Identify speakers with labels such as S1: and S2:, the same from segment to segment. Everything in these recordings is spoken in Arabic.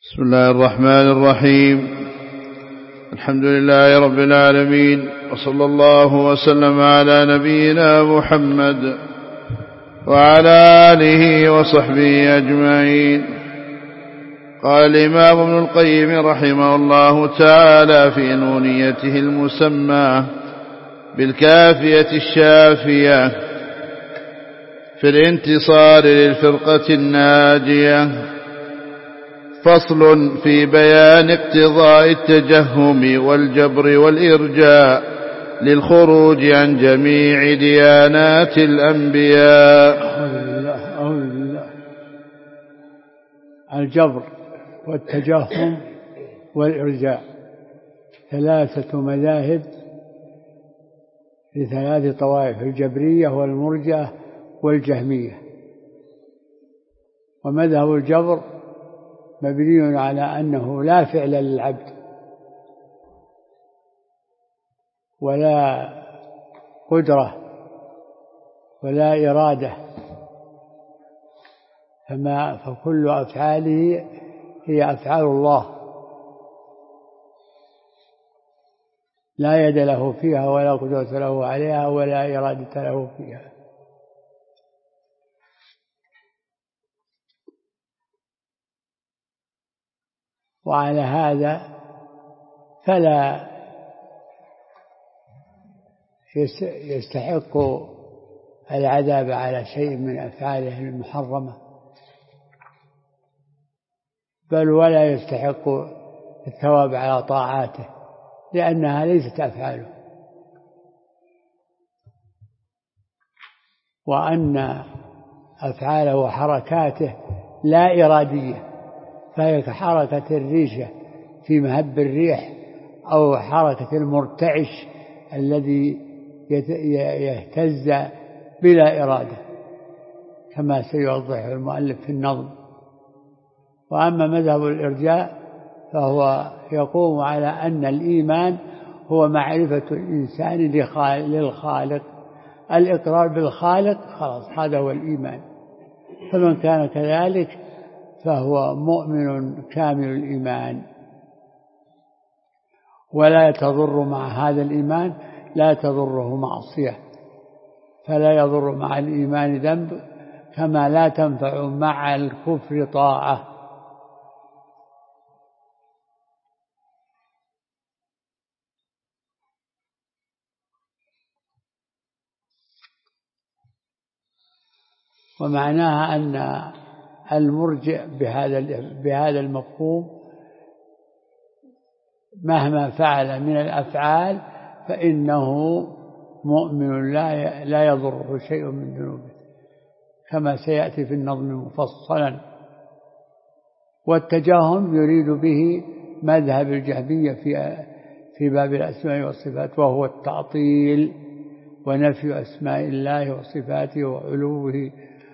S1: بسم الله الرحمن الرحيم. الحمد لله رب العالمين، وصلى الله وسلم على نبينا محمد وعلى آله وصحبه أجمعين. قال الإمام ابن القيم رحمه الله تعالى في نونيته المسمى بالكافية الشافية في الانتصار للفرقة الناجية: فصل في بيان اقتضاء التجهم والجبر والإرجاء للخروج عن جميع ديانات الأنبياء.
S2: أعوذ بالله. الجبر والتجهم والإرجاء ثلاثة مذاهب لثلاث طوائف: الجبرية والمرجئة والجهمية. ومذهب الجبر مبني على أنه لا فعل للعبد ولا قدرة ولا إرادة، فكل أفعاله هي أفعال الله، لا يد له فيها ولا قدرة له عليها ولا إرادة له فيها. وعلى هذا فلا يستحق العذاب على شيء من أفعاله المحرمة، بل ولا يستحق الثواب على طاعاته، لأنها ليست أفعاله. وأن أفعاله وحركاته لا إرادية، فهي كحركة الريشة في مهب الريح، أو حركة المرتعش الذي يهتز بلا إرادة، كما سيوضح المؤلف في النظم. وأما مذهب الإرجاء فهو يقوم على أن الإيمان هو معرفة الإنسان للخالق، الإقرار بالخالق، خلاص هذا هو الإيمان. فمن كان كذلك فهو مؤمن كامل الإيمان، ولا تضر مع هذا الإيمان، لا تضره معصية، فلا يضر مع الإيمان ذنب، كما لا تنفع مع الكفر طاعة. ومعناها أن المرجئ بهذا المفهوم مهما فعل من الأفعال فإنه مؤمن لا يضره شيء من ذنوبه، كما سيأتي في النظم مفصلا. والتجهم يريد به مذهب الجهمية في باب الأسماء والصفات، وهو التعطيل ونفي أسماء الله وصفاته وعلوه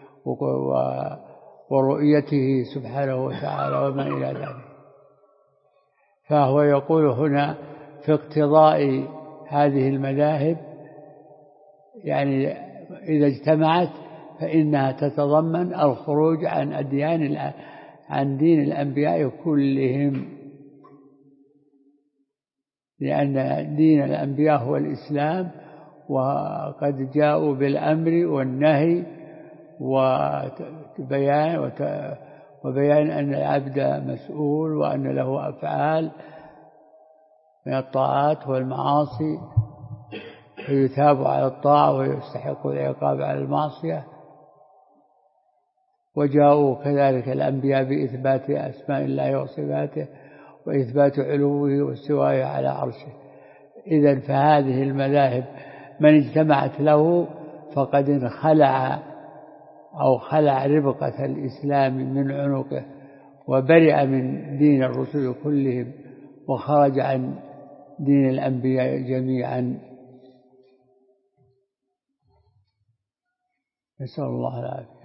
S2: ورؤيته سبحانه وتعالى وما إلى ذلك. فهو يقول هنا في اقتضاء هذه المذاهب، يعني إذا اجتمعت فإنها تتضمن الخروج عن دين الأنبياء كلهم، لأن دين الأنبياء هو الإسلام، وقد جاءوا بالأمر والنهي وبيان أن العبد مسؤول، وأن له أفعال من الطاعات والمعاصي فيثاب على الطاعة ويستحق العقاب على المعصية. وجاءوا كذلك الأنبياء بإثبات أسماء الله وصفاته وإثبات علوه واستوائه على عرشه. إذن فهذه المذاهب من اجتمعت له فقد خلع ربقة الإسلام من عنقه، وبرئ من دين الرسل كلهم، وخرج عن دين الأنبياء جميعا. نسأل الله العافية.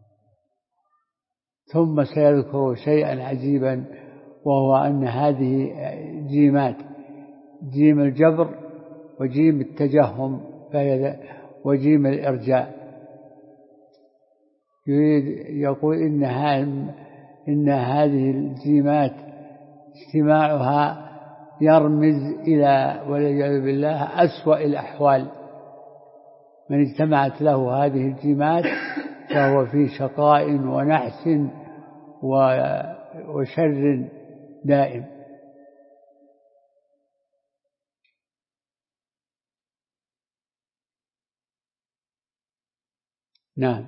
S2: ثم سيذكر شيئا عجيبا، وهو أن هذه جيمات: جيم الجبر وجيم التجهم وجيم الإرجاء. يقول إنها إن هذه الجيمات اجتماعها يرمز إلى والعياذ بالله أسوأ الأحوال. من اجتمعت له هذه الجيمات فهو في شقاء ونحس وشر دائم. نعم.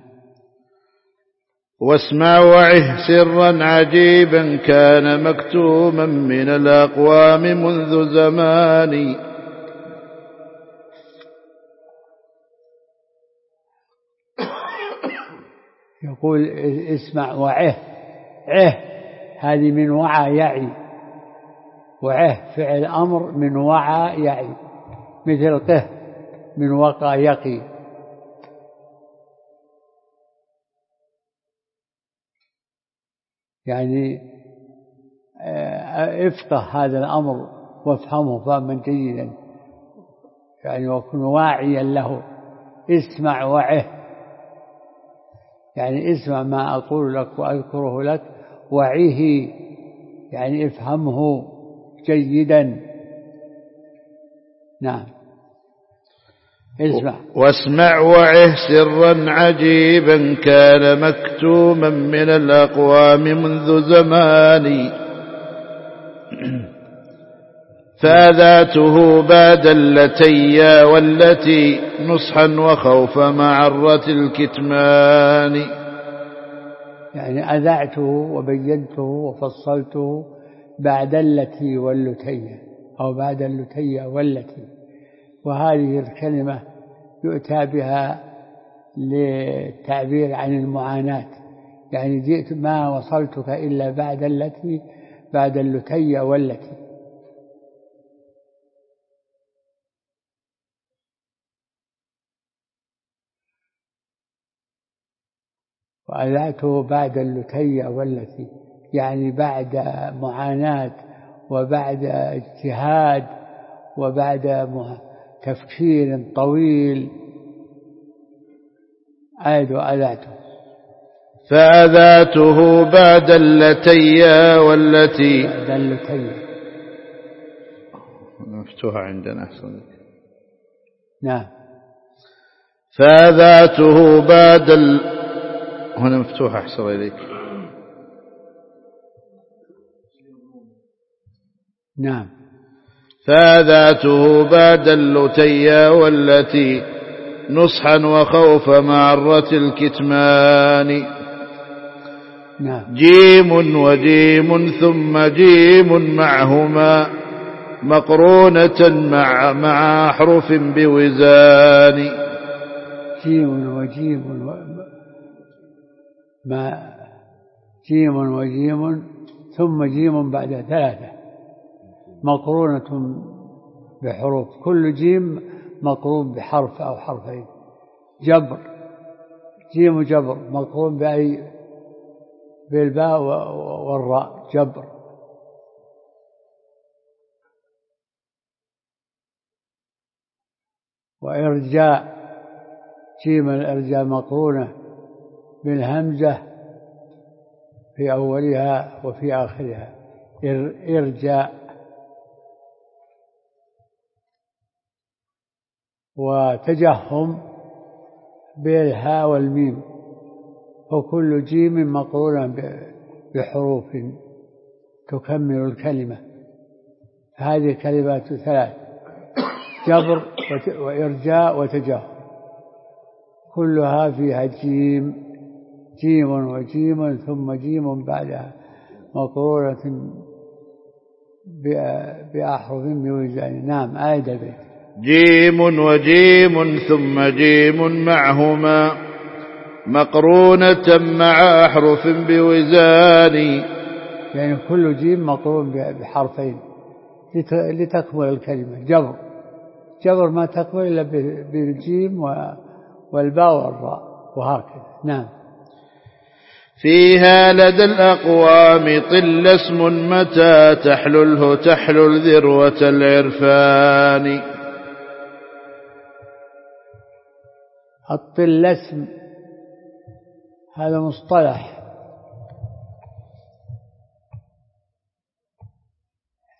S1: واسمع وعه سرا عجيبا كان مكتوما من الأقوام منذ زمان.
S2: يقول اسمع وعه. عه هذه من وعى يعي، وعه فعل أمر من وعى يعي، مثل قه من وقى يقي. يعني افقه هذا الأمر وافهمه فهما جيدا، يعني وكن واعيا له. اسمع وعه يعني اسمع ما أقول لك وأذكره لك، وعيه يعني افهمه جيدا. نعم. اسمع.
S1: واسمع وعه سرا عجيبا كان مكتوما من الأقوام منذ زمان. فاذاته بعد اللتي والتي نصحا وخوف معرة الكتمان.
S2: يعني أذعته وبينته وفصلته بعد التي واللتي، أو بعد اللتي والتي. وهذه الكلمة يؤتى بها للتعبير عن المعاناة، يعني جئت ما وصلتك إلا بعد التي، بعد اللتي والتي. وأذعته بعد اللتي والتي، يعني بعد معاناة وبعد اجتهاد وبعد تفكير طويل. أعد وأذعته.
S1: فأذاته بعد اللتي والتي.
S2: بعد اللتي
S1: مفتوحة عندنا أحسن.
S2: نعم.
S1: فأذاته بعد هنا مفتوحة أحسن إليك.
S2: نعم.
S1: فأذاته بعد اللتي والتي نصحا وخوف معرة الكتمان.
S2: نعم.
S1: جيم وجيم ثم جيم معهما مقرونة مع أحرف بوزان.
S2: جيم وجيم جيم وجيم ثم جيم بعد ثلاثة مقرونة بحروف، كل جيم مقرون بحرف أو حرفين. جبر، جيم جبر مقرون بالباء والراء، جبر. وإرجاء، جيم الإرجاء مقرونة بالهمزة في أولها وفي آخرها، إرجاء. وتجهم بالهاء والميم، وكل جيم مقرونة بحروف تكمل الكلمة. هذه كلمات ثلاث: جبر وإرجاء وتجهم، كلها فيها جيم، جيم وجيم ثم جيم بعدها مقرونة بأحرف بوزان. نعم. آية البيت.
S1: جيم وجيم ثم جيم معهما مقرونة مع أحرف بوزان.
S2: يعني كل جيم مقرون بحرفين لتكمل الكلمة. جبر، جبر ما تكمل إلا بالجيم والباء والراء، وهكذا. نعم.
S1: فيها لدى الأقوام طل اسم متى تحلله تحلل ذروة العرفان.
S2: الطل اسم هذا مصطلح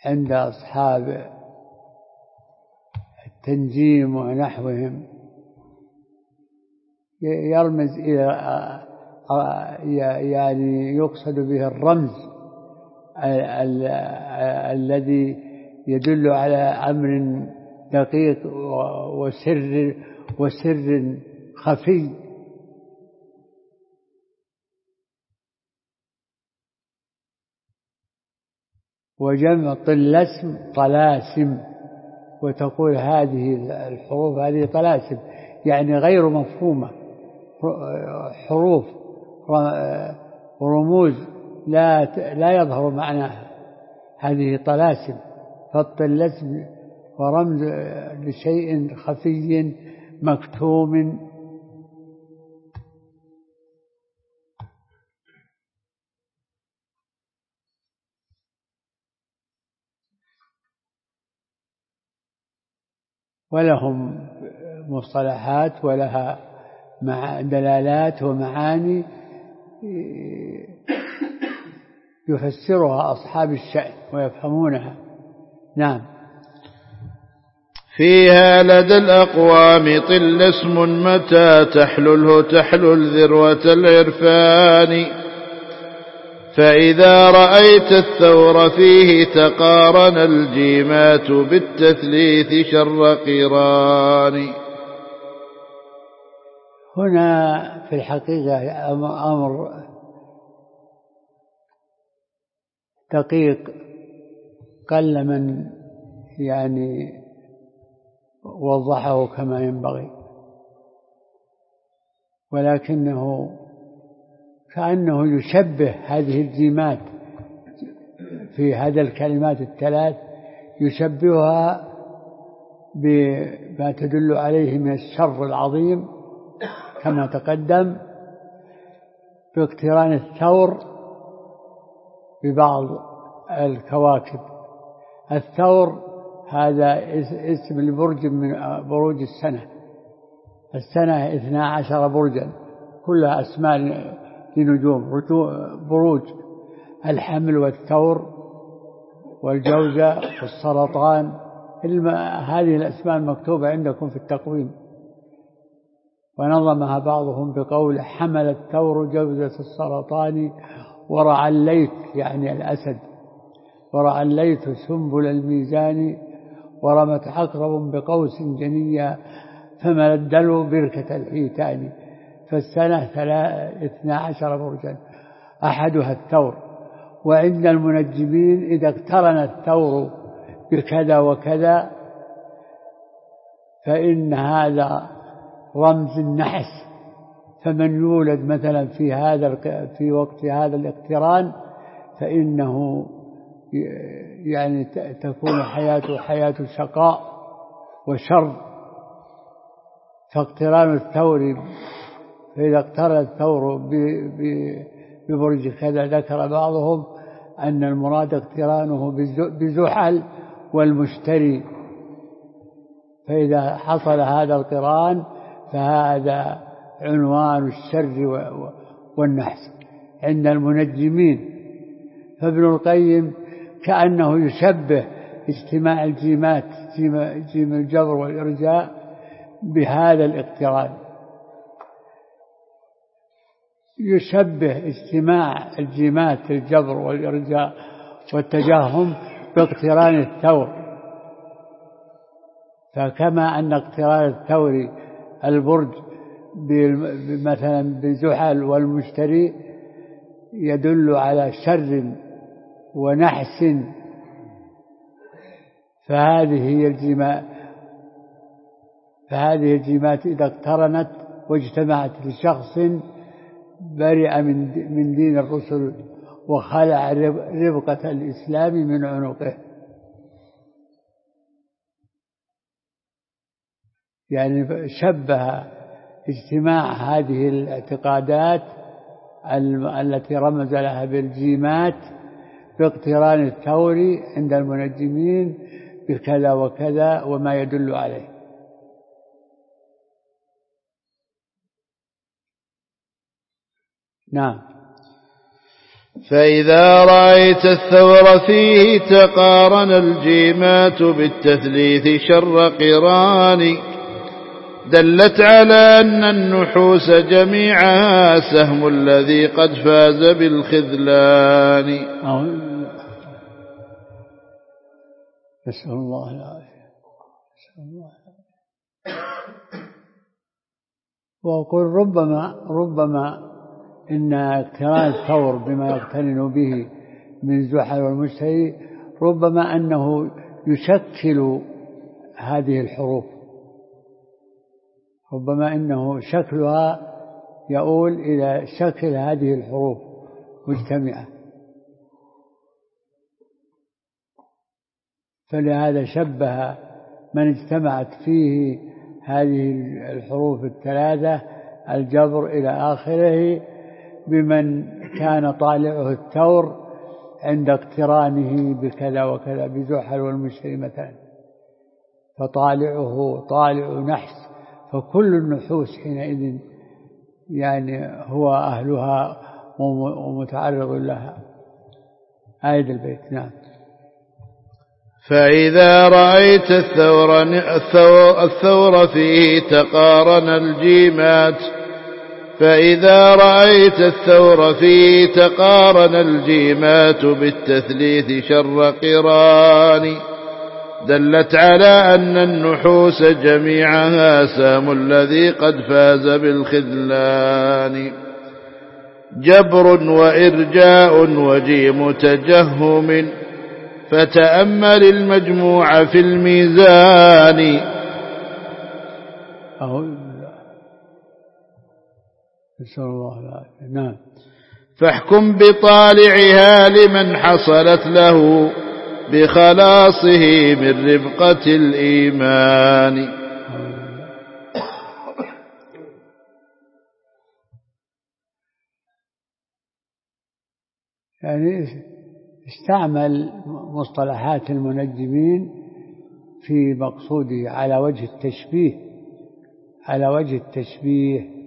S2: عند أصحاب التنجيم ونحوهم يرمز إلى يعني يقصد به الرمز الذي يدل على أمر دقيق وسر خفي. وجمع طلسم طلاسم، وتقول هذه الحروف هذه طلاسم يعني غير مفهومة، حروف ورموز لا يظهر معناها، هذه طلاسم. فالطلسم ورمز لشيء خفي مكتوم. ولهم مصطلحات ولها دلالات ومعاني يفسرها أصحاب الشأن ويفهمونها. نعم.
S1: فيها لدى الأقوام طلسم متى تحلله تحلل ذروة العرفان، فإذا رأيت الثور فيه تقارن الجيمات بالتثليث شر قران.
S2: هنا في الحقيقة أمر دقيق قل من يعني وضحه كما ينبغي، ولكنه كأنه يشبه هذه الجيمات في هذه الكلمات الثلاث، يشبهها بما تدل عليه من الشر العظيم كما تقدم، باقتران الثور ببعض الكواكب. الثور هذا اسم البرج من بروج السنة. السنة 12 برجا كلها أسماء لنجوم بروج: الحمل والثور والجوزة والسرطان. هذه الأسماء المكتوبة عندكم في التقويم. ونظمها بعضهم بقول: حمل الثور جوزة السرطان ورعى الليث يعني الأسد، ورعى الليث سنبل الميزان، ورمت عقرب بقوس جنيا فمل الدلو بركة الحيتان. فالسنة 12 برجا أحدها الثور. وعند المنجمين إذا اقترن الثور بكذا وكذا فإن هذا رمز النحس، فمن يولد مثلا في وقت هذا الاقتران فإنه يعني تكون حياته حياة شقاء وشر. فاقتران الثور، فإذا اقترن الثور ببرج كذا ذكر بعضهم أن المراد اقترانه بزحل والمشتري، فإذا حصل هذا القران فهذا عنوان الشر والنحس عند المنجمين. فابن القيم كأنه يشبه اجتماع الجيمات، جيم الجبر والإرجاء، بهذا الاقتران، يشبه اجتماع الجيمات الجبر والإرجاء والتجاهم باقتران الثور. فكما أن اقتران الثور البرج مثلا بزحل والمشتري يدل على شر ونحس، فهذه الجيمات إذا اقترنت واجتمعت لشخص برئ من دين الرسل وخلع ربقة الإسلام من عنقه. يعني شبه اجتماع هذه الاعتقادات التي رمز لها بالجيمات باقتران الثور عند المنجمين بكذا وكذا وما يدل عليه. نعم.
S1: فإذا رأيت الثور فيه تقارن الجيمات بالتثليث شر قران دلت على أن النحوس جميعها سهم الذي قد فاز بالخذلان.
S2: نسأل الله العافية. وأقول ربما إن اقتران الثور بما يقترن به من زحل والمشتري ربما أنه يشكل هذه الحروف، ربما إنه شكلها يؤول إلى شكل هذه الحروف مجتمعة، فلهذا شبه من اجتمعت فيه هذه الحروف الثلاثة الجبر إلى آخره بمن كان طالعه الثور عند اقترانه بكذا وكذا بزحل والمشتري مثلا، فطالعه طالع نحس، فكل النحوس حينئذ يعني هو أهلها ومتعرض لها. آية البيت. نعم.
S1: فإذا رأيت الثور فيه تقارن الجيمات فإذا رأيت الثور فيه تقارن الجيمات بالتثليث شر قران دلت على أن النحوس جميعها سام الذي قد فاز بالخذلان جبر وإرجاء وجيم تجهم فتأمل المجموع في الميزان.
S2: نسأل الله العافية. نعم.
S1: فاحكم بطالعها لمن حصلت له بخلاصه من ربقة الإيمان.
S2: يعني استعمل مصطلحات المنجمين في مقصوده على وجه التشبيه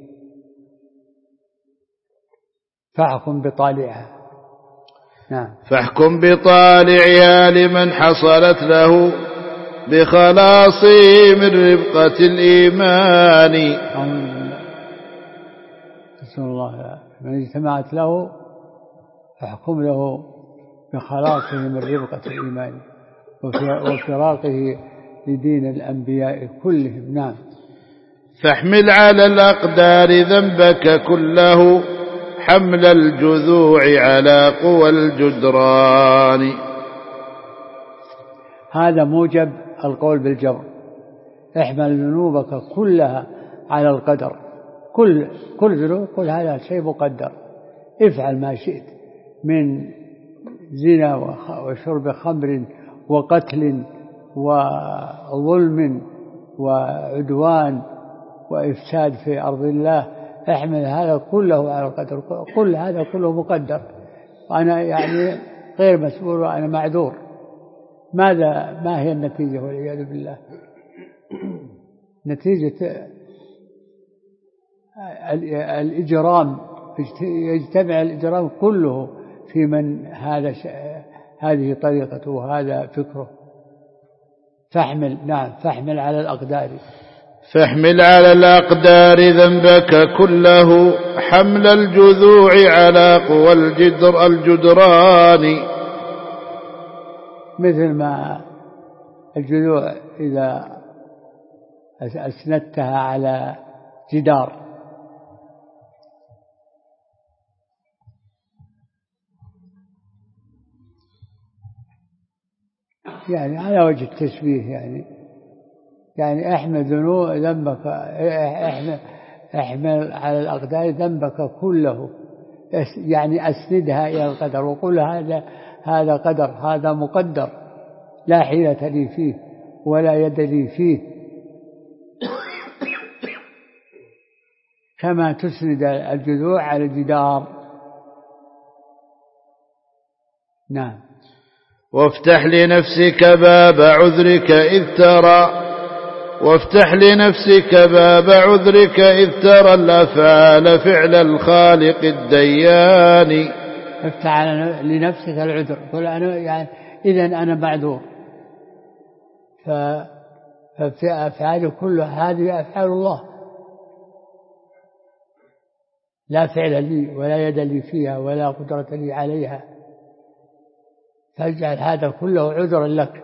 S2: فاحكم بطالعها. نعم.
S1: فاحكم بطالعها لمن حصلت له بخلاصه من ربقة الإيمان.
S2: نسأل الله من اجتمعت له فاحكم له بخلاصه من ربقة الإيمان وفراقه لدين الأنبياء كلهم. نعم.
S1: فاحمل على الأقدار ذنبك كله حمل الجذوع على قوى الجدران.
S2: هذا موجب القول بالجبر. احمل ذنوبك كلها على القدر، كل ذنوب، كل هذا شيء مقدر. افعل ما شئت من زنا وشرب خمر وقتل وظلم وعدوان وإفساد في أرض الله، احمل هذا كله على القدر، كل هذا كله مقدر، وأنا يعني غير مسؤول وأنا معذور. ما هي النتيجة والعياذ بالله؟ نتيجة الإجرام، يجتمع الإجرام كله في من هذه طريقته وهذا فكره. فاحمل على الأقدار.
S1: فاحمل على الأقدار ذنبك كله حمل الجذوع على قوى الجدران.
S2: مثل ما الجذوع إذا أسندتها على جدار يعني على وجه التشبيه، يعني احمل ذنبك، احمل على الأقدار ذنبك كله، يعني أسندها إلى القدر وقل هذا قدر، هذا مقدر، لا حيلة لي فيه ولا يد لي فيه، كما تسند الجذوع على الجدار. نعم.
S1: وافتح لنفسك باب عذرك إذ ترى الأفعال فعل الخالق الديان.
S2: افتح لنفسك العذر، قل أنا يعني إذن أنا معذور. ففي أفعال كلها هذه أفعال الله، لا فعل لي ولا يد لي فيها ولا قدرة لي عليها، فاجعل هذا كله عذرا لك،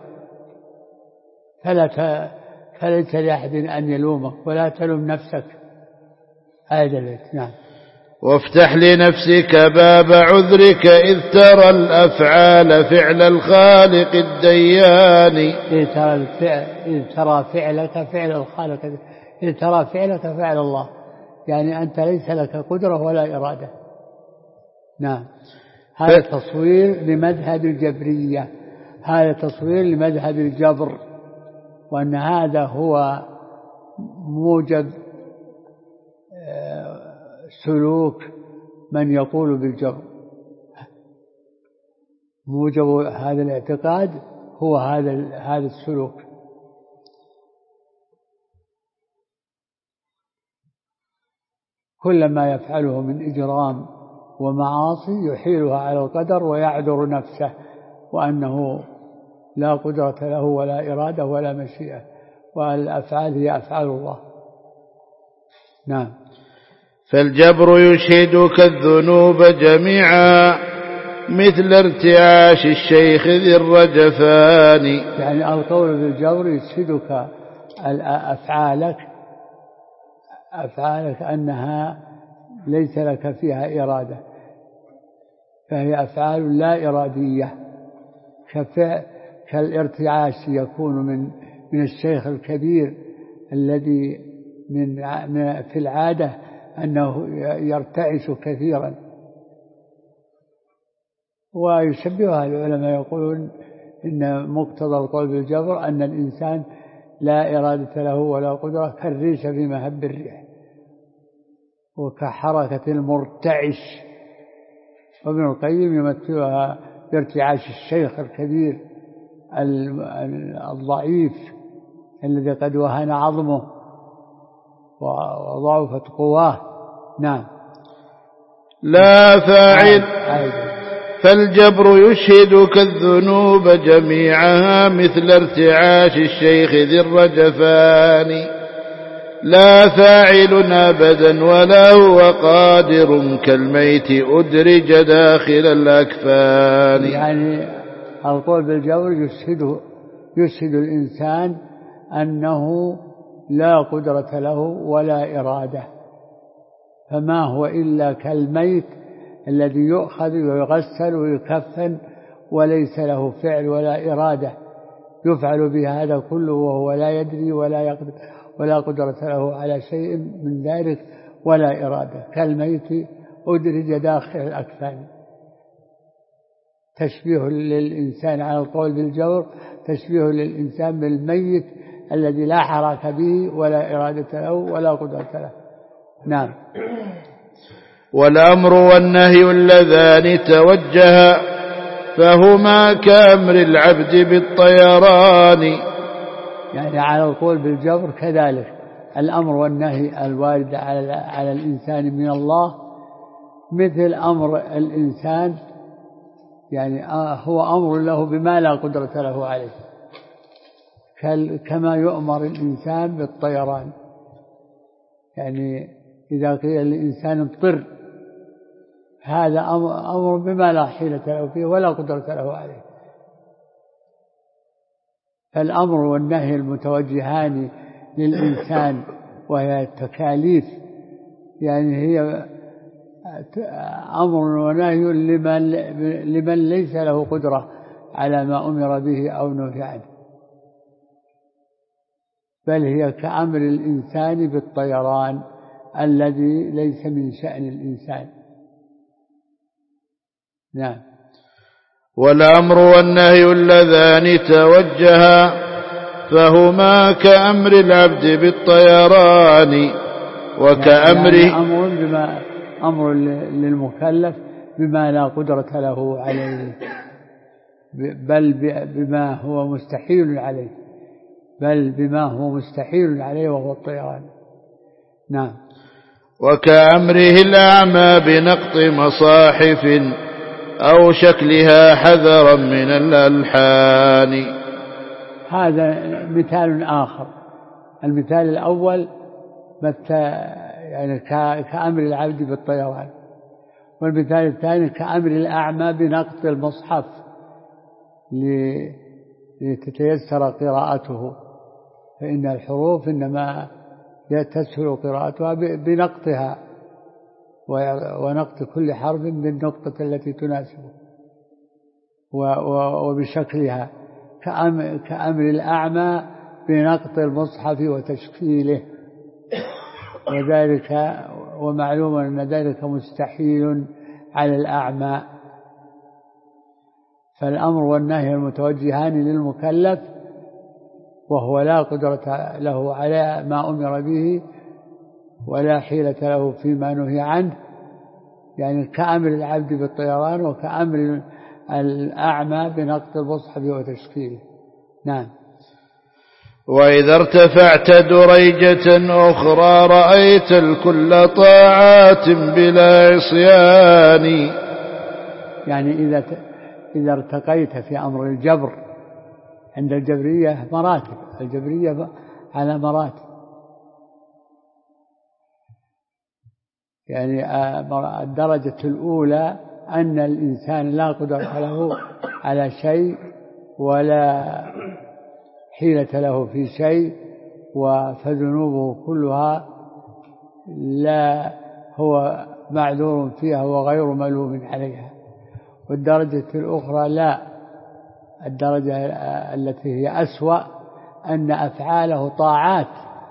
S2: فليس لأحد أن يلومك ولا تلوم نفسك. هذا البيت. نعم.
S1: وافتح لنفسك باب عذرك إذ ترى الأفعال فعل الخالق الديان.
S2: إذ ترى فعلك فعل الخالق، إذ ترى فعلك فعل الله، يعني أنت ليس لك قدرة ولا إرادة. نعم. هذا تصوير لمذهب الجبرية، هذا تصوير لمذهب الجبر، وأن هذا هو موجب سلوك من يقول بالجبر. موجب هذا الاعتقاد هو هذا السلوك. كل ما يفعله من إجرام ومعاصي يحيلها على القدر ويعذر نفسه، وأنه لا قدرة له ولا إرادة ولا مشيئة، والأفعال هي أفعال الله. نعم.
S1: فالجبر يشهدك الذنوب جميعا مثل ارتعاش الشيخ ذي الرجفان.
S2: يعني القول بالجبر يشهدك أفعالك أنها ليس لك فيها إرادة، فهي أفعال لا إرادية، كالارتعاش يكون من الشيخ الكبير الذي في العادة أنه يرتعش كثيرا. ويشبهها العلماء يقولون إن مقتضى القول بالجبر أن الإنسان لا إرادة له ولا قدرة، كالريش في مهب الريح، وكحركة المرتعش. وابن القيم يمثلها بارتعاش الشيخ الكبير الضعيف الذي قد وهن عظمه وضعفت قواه. نعم.
S1: لا فاعل. فالجبر يشهدك الذنوب جميعها مثل ارتعاش الشيخ ذي الرجفان. لا فاعل أبدا ولا هو قادر كالميت أدرج داخل الأكفان.
S2: يعني القول بالجبر يشهد الإنسان أنه لا قدرة له ولا إرادة، فما هو إلا كالميت الذي يؤخذ ويغسل ويكفن وليس له فعل ولا إرادة، يفعل به هذا كله وهو لا يدري ولا يقدر ولا قدرة له على شيء من ذلك ولا إرادة، كالميت أدرج داخل الأكفان. تشبيه للإنسان على القول بالجبر، تشبيه للإنسان بالميت الذي لا حراك به ولا إرادة له ولا قدرة له. نعم.
S1: والأمر والنهي اللذان توجها فهما كأمر العبد بالطيران.
S2: يعني على القول بالجبر كذلك الأمر والنهي الوارد على الإنسان من الله مثل أمر الإنسان، يعني هو أمر له بما لا قدرة له عليه، كما يؤمر الإنسان بالطيران. يعني إذا قيل للإنسان اضطر، هذا أمر بما لا حيلة له فيه ولا قدرة له عليه. فالأمر والنهي المتوجهان للإنسان وهي التكاليف، يعني هي أمر ونهي لمن ليس له قدرة على ما أمر به أو نهي عنه، بل هي كأمر الإنسان بالطيران الذي ليس من شأن الإنسان. نعم.
S1: والأمر والنهي اللذان توجها فهما كأمر العبد بالطيران وكأمره.
S2: أمر للمكلف بما لا قدرة له عليه، بل بما هو مستحيل عليه، وهو الطيران. نعم.
S1: وكأمره الأعمى بنقط مصاحف أو شكلها حذرا من الألحان.
S2: هذا مثال آخر. المثال الأول يعني كأمر العبد بالطيران، والمثال الثاني كأمر الأعمى بنقط المصحف لتتيسر قراءته، فإن الحروف إنما تسهل قراءتها بنقطها، ونقط كل حرف بالنقطة التي تناسبه وبشكلها، كأمر الأعمى بنقط المصحف وتشكيله، وذلك ومعلوم أن ذلك مستحيل على الأعمى. فالأمر والنهي المتوجهان للمكلف وهو لا قدرة له على ما أمر به ولا حيلة له فيما نهي عنه، يعني كأمر العبد بالطيران وكأمر الأعمى بنقط المصحف وتشكيله. نعم.
S1: وإذا ارتفعت دريجة أخرى رأيت الكل طاعات بلا عصيان.
S2: يعني إذا ارتقيت في أمر الجبر، عند الجبرية مراتب، الجبرية على مراتب، يعني الدرجة الأولى أن الإنسان لا قدرة له على شيء ولا حيلة له في شيء، فذنوبه كلها لا هو معذور فيها وغير ملوم عليها. والدرجة الأخرى لا، الدرجة التي هي أسوأ أن أفعاله طاعات،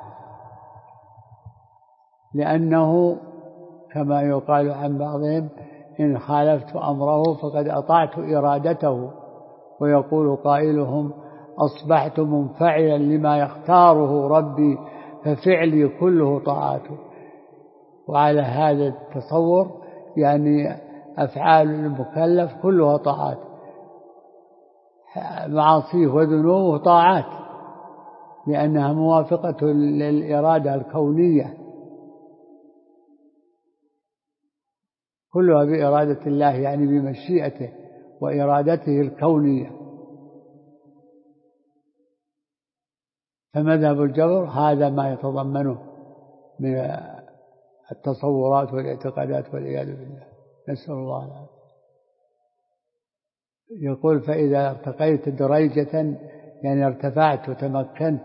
S2: لأنه كما يقال عن بعضهم إن خالفت أمره فقد أطعت إرادته، ويقول قائلهم أصبحت منفعلا لما يختاره ربي ففعلي كله طاعته. وعلى هذا التصور يعني أفعال المكلف كلها طاعات، معاصيه وذنوبه طاعات، لأنها موافقة للإرادة الكونية، كلها بإرادة الله، يعني بمشيئته وإرادته الكونية. فمذهب الجبر هذا ما يتضمنه من التصورات والاعتقادات والعياذ بالله، نسأل الله العافية. يقول فإذا ارتقيت دريجة يعني ارتفعت وتمكنت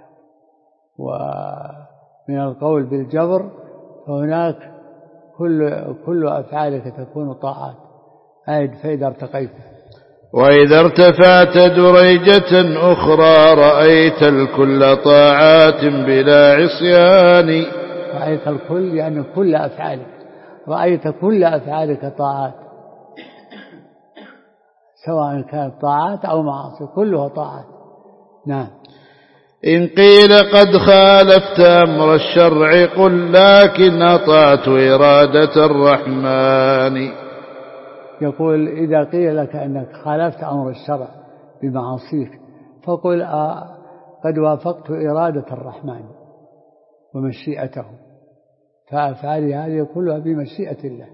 S2: ومن القول بالجبر، فهناك كل أفعالك تكون طاعات. فإذا ارتقيت.
S1: وإذا ارتفعت دريجة أخرى رأيت الكل طاعات بلا عصيان.
S2: رأيت الكل يعني كل أفعالك، رأيت كل أفعالك طاعات، سواء كانت طاعات أو معاصي كلها طاعات. نعم.
S1: إن قيل قد خالفت أمر الشرع قل لكن أطعت إرادة الرحمن.
S2: يقول إذا قيل لك أنك خالفت أمر الشرع بمعاصيك فقل قد وافقت إرادة الرحمن ومشيئته، فأفعالي هذه كلها بمشيئة الله.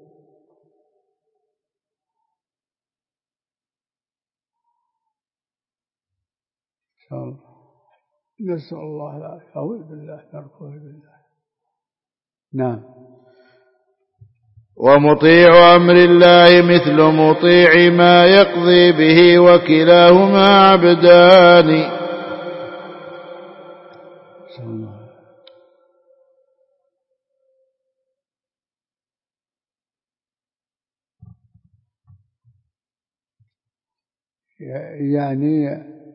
S2: نسأل الله العافية. أعوذ بالله نركوه بالله. نعم.
S1: ومطيع أمر الله مثل مطيع ما يقضي به وكلاهما عبدان.
S2: يعني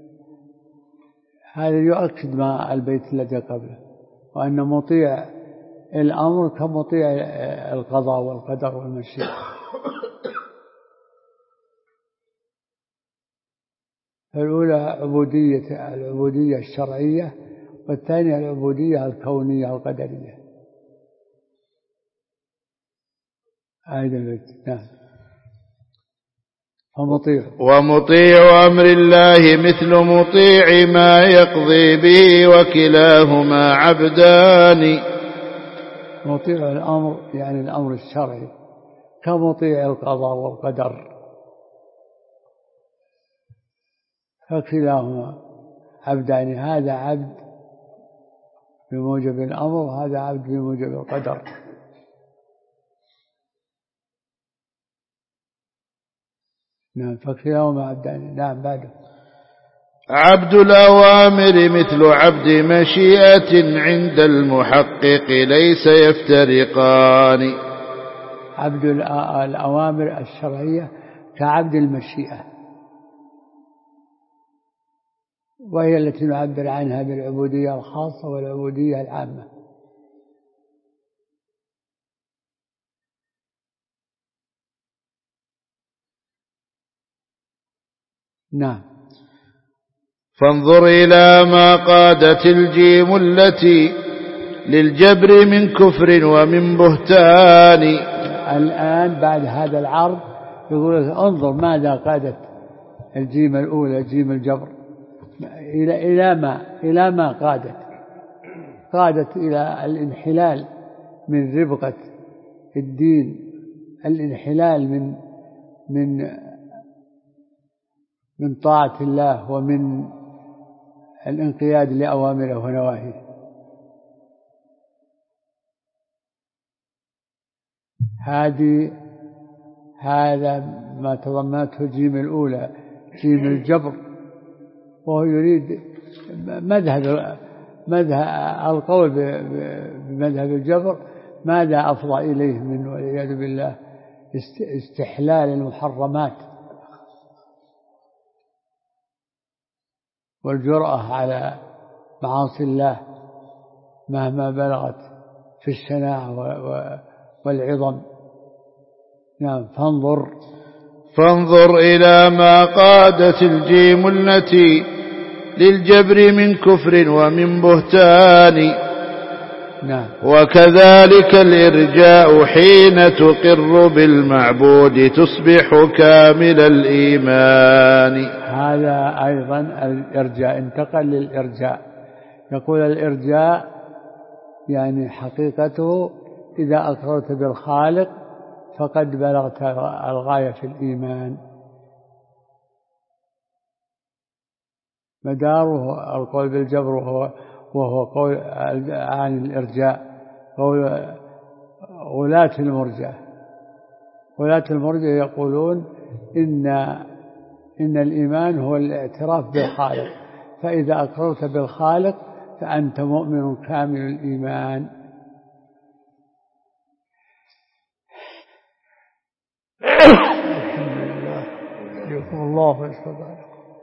S2: هذا يؤكد ما البيت الذي قبله، وأن مطيع الأمر كمطيع القضاء والقدر والمشيئة. الأولى العبودية الشرعية، والثانية العبودية الكونية القدرية. هذا البيت. نعم.
S1: ومطيع أمر الله مثل مطيع ما يقضي به وكلاهما عبدان.
S2: مطيع الأمر يعني الأمر الشرعي كمطيع القضاء والقدر، فكلاهما عبدان، هذا عبد بموجب الأمر وهذا عبد بموجب القدر. نعم، فكلاهما عبدان. نعم، بعده
S1: عبد الأوامر مثل عبد مشيئة عند المحقق ليس يفترقان.
S2: عبد الأوامر الشرعية كعبد المشيئة، وهي التي نعبر عنها بالعبودية الخاصة والعبودية العامة. نعم.
S1: فانظر إلى ما قادت الجيم التي للجبر من كفر ومن بهتان.
S2: الآن بعد هذا العرض يقول انظر ماذا قادت الجيم الأولى، جيم الجبر، إلى ما قادت إلى الانحلال من ربقة الدين، الانحلال من طاعة الله ومن الانقياد لأوامره ونواهيه. هذا ما تضمنته الجيم الأولى، جيم الجبر، وهو يريد مذهب القول بمذهب الجبر ماذا أفضى إليه منه والعياذ بالله، استحلال المحرمات والجرأة على معاصي الله مهما بلغت في الشناعة والعظم. نعم.
S1: فانظر إلى ما قادت الجيم التي للجبر من كفر ومن بهتان.
S2: نعم.
S1: وكذلك الإرجاء حين تقر بالمعبود تصبح كامل الإيمان.
S2: هذا أيضا الإرجاء، انتقل للإرجاء. يقول الإرجاء يعني حقيقته إذا أقررت بالخالق فقد بلغت الغاية في الإيمان. مداره القول بالجبر وهو قول عن الإرجاء، قول غلاة المرجئة يقولون إن الإيمان هو الاعتراف بالخالق، فإذا أقررت بالخالق فأنت مؤمن كامل الإيمان. الله يستطيع.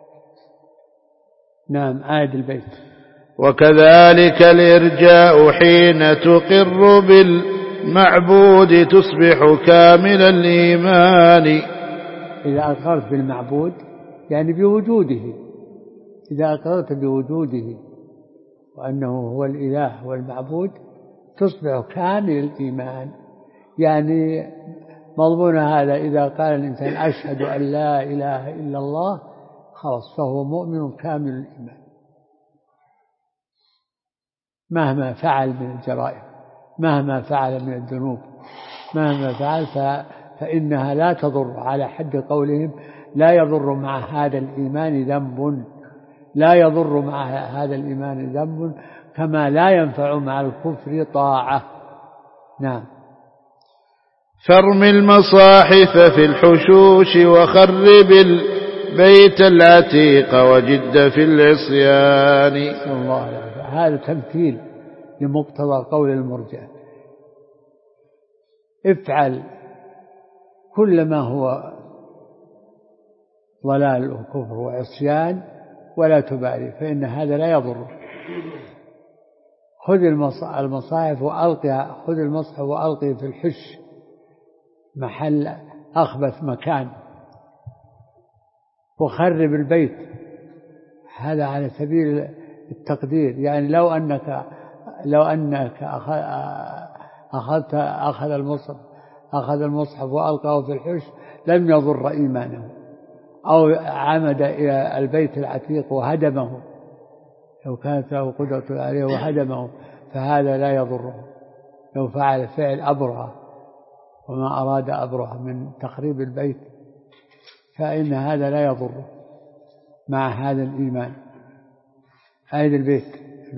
S2: نعم، عاد البيت.
S1: وكذلك الإرجاء حين تقر بالمعبود تصبح كامل الإيمان.
S2: إذا أقررت بالمعبود يعني بوجوده، إذا أقررت بوجوده وأنه هو الإله والمعبود تصبح كامل الإيمان. يعني مضمون هذا إذا قال الإنسان أشهد أن لا إله إلا الله خلاص فهو مؤمن كامل الإيمان، مهما فعل من الجرائم، مهما فعل من الذنوب، مهما فعل فإنها لا تضر، على حد قولهم لا يضر مع هذا الإيمان ذنب، لا يضر مع هذا الإيمان ذنب كما لا ينفع مع الكفر طاعة. نعم.
S1: فارم المصاحف في الحشوش وخرب البيت العتيق وجد في العصيان.
S2: الله عليه. هذا تمثيل لمقتضى قول المرجئة، افعل كل ما هو ضلال وكفر وعصيان ولا تبالي فإن هذا لا يضر. خذ المصاحف وألقها، خذ المصحف وألقه في الحش، محل أخبث مكان، وخرب البيت. هذا على سبيل التقدير، يعني لو أنك أخذ المصحف وألقاه في الحش لم يضر إيمانه، أو عمد إلى البيت العتيق وهدمه، لو كانت له قدرة عليه وهدمه فهذا لا يضره لو فعل فعل أبرهة وما أراد أبرهة من تخريب البيت فإن هذا لا يضر مع هذا الإيمان. هذا البيت.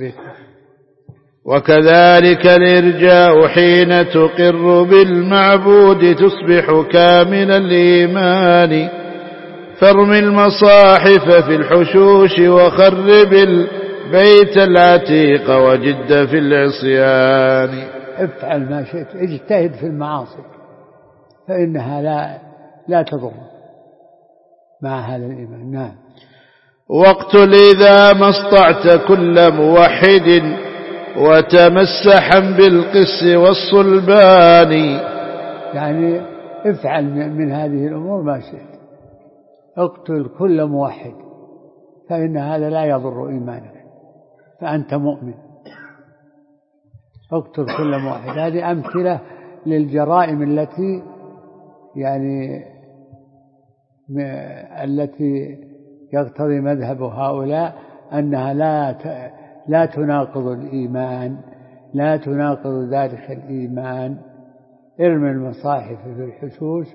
S1: وكذلك الإرجاء حين تقر بالمعبود تصبح كامل الإيمان. فارم المصاحف في الحشوش وخرب البيت العتيق وجد في العصيان.
S2: افعل ما شئت، اجتهد في المعاصي فإنها لا تضر مع هذا الإيمان. نعم.
S1: واقتل إذا ما استطعت كل موحد وتمسحا بالقس والصلبان.
S2: يعني افعل من هذه الأمور ما شئت، اقتل كل موحد فإن هذا لا يضر إيمانك فأنت مؤمن. اقتل كل موحد. هذه أمثلة للجرائم التي التي يقتضي مذهب هؤلاء أنها لا تناقض الإيمان، لا تناقض ذلك الإيمان. ارمي المصاحف في الحشوش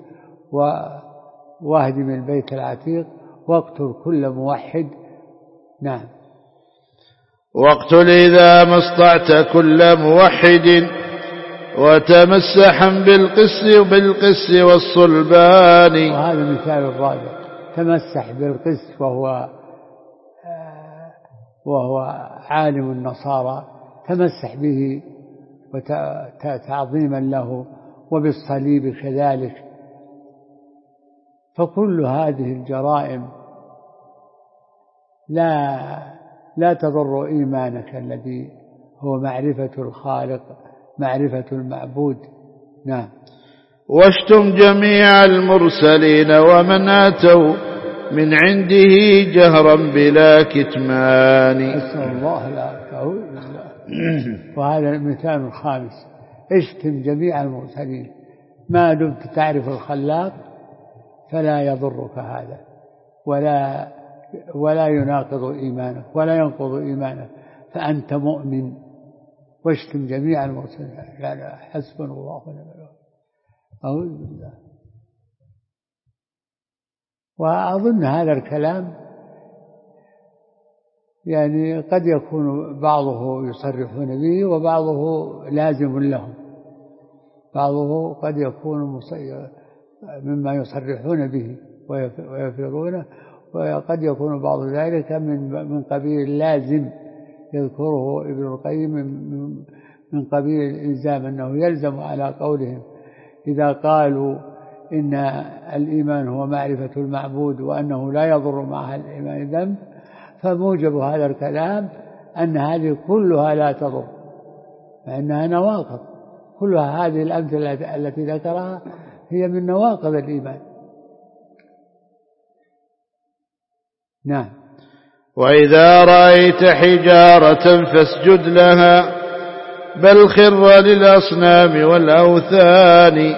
S2: واهدم البيت العتيق واقتل كل موحد. نعم.
S1: واقتل إذا ما استطعت كل موحد وتمسحا بالقس والصلبان.
S2: وهذا المثال الرابع، تمسح بالقس وهو عالم النصارى، تمسح به وتعظيما له، وبالصليب كذلك. فكل هذه الجرائم لا تضر إيمانك الذي هو معرفة الخالق، معرفة المعبود. نعم.
S1: واشتم جميع المرسلين ومن أتوا من عنده جهرا بلا كتمان.
S2: أسأل الله العافية. وهذا المثال الخامس، اشتم جميع المرسلين ما دمت تعرف الخلاق فلا يضرك هذا ولا يناقض إيمانك ولا ينقض إيمانك فأنت مؤمن. واشتم جميع المرسلين. لا حسبنا الله ونعم الوكيل. أعوذ بالله. وأظن هذا الكلام قد يكون بعضه يصرحون به وبعضه لازم لهم، بعضه قد يكون مما يصرحون به ويفرضونه، وقد يكون بعض ذلك من قبيل اللازم يذكره ابن القيم من قبيل الإلزام، أنه يلزم على قولهم إذا قالوا إن الإيمان هو معرفة المعبود وأنه لا يضر مع الإيمان ذنب، فموجب هذا الكلام أن هذه كلها لا تضر، فإنها نواقض. كلها هذه الأمثلة التي ذكرها هي من نواقض الإيمان. نعم.
S1: وإذا رأيت حجارة فاسجد لها بل خر للأصنام والأوثان.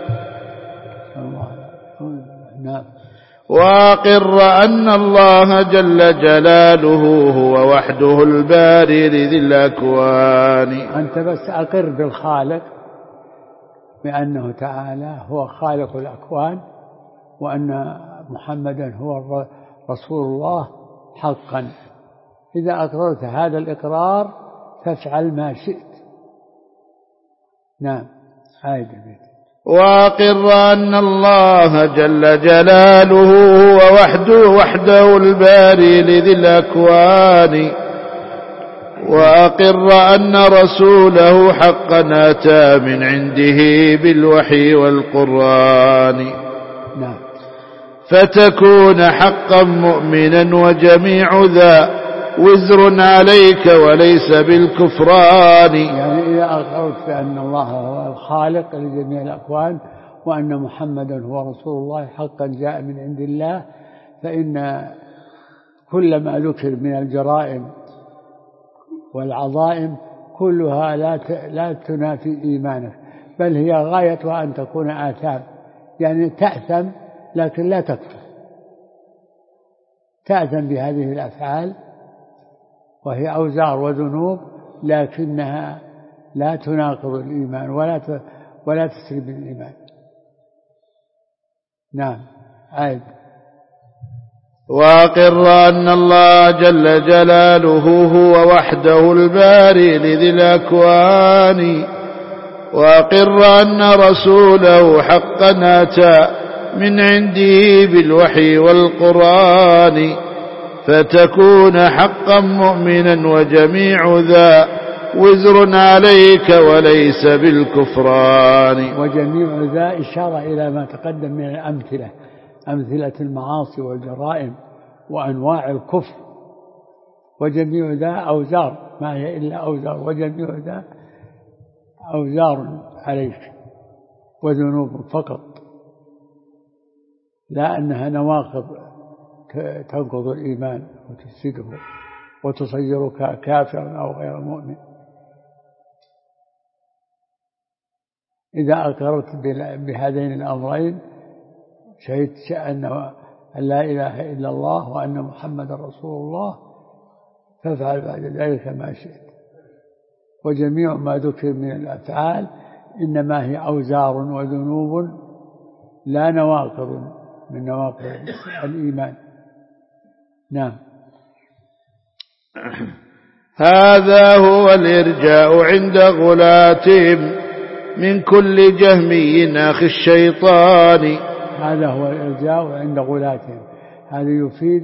S2: نعم.
S1: وأقر أن الله جل جلاله هو وحده الباري لذي الأكوان.
S2: أنت بس أقر بالخالق بأنه تعالى هو خالق الأكوان، وأن محمدا هو رسول الله حقا. إذا أقررت هذا الإقرار فافعل ما شئت. نعم. عايد البيت.
S1: وأقر أن الله جل جلاله هو وحده الباري لذي الأكوان. وأقر أن رسوله حقا أتى من عنده بالوحي والقرآن.
S2: نعم.
S1: فتكون حقا مؤمنا وجميع ذا وزر عليك وليس بالكفران.
S2: إذا أقررت بأن الله هو الخالق لجميع الأكوان وأن محمدا هو رسول الله حقا جاء من عند الله، فإن كل ما ذكر من الجرائم والعظائم كلها لا تنافي إيمانك، بل هي غايتها أن تكون آثام، تأثم لكن لا تكفر. تأثم بهذه الأفعال وهي أوزار وذنوب، لكنها لا تناقض الإيمان ولا تسلب الإيمان. نعم. عيد.
S1: وأقر أن الله جل جلاله هو وحده الباري لذي الأكوان، وأقر أن رسوله حقا أتى من عنده بالوحي والقرآن، فتكون حقا مؤمنا وجميع ذا وزر عليك وليس بالكفران.
S2: وجميع ذا إشارة إلى ما تقدم من الأمثلة، أمثلة المعاصي والجرائم وأنواع الكفر. وجميع ذا أوزار، ما هي إلا أوزار، وجميع ذا أوزار عليك وذنوب فقط، لا أنها نواقض تنقض الإيمان وتفسده وتصيرك كافرا أو غير مؤمن. إذا أقررت بهذين الأمرين شهدت أن لا إله إلا الله وأن محمد رسول الله، فافعل بعد ذلك ما شئت. وجميع ما ذكر من الأفعال إنما هي أوزار وذنوب لا نواقض من نواقض الإيمان. نعم.
S1: هذا هو الإرجاء عند غلاتهم من كل جهمي أخي الشيطان.
S2: هذا هو الإرجاء عند غلاتهم. هذا يفيد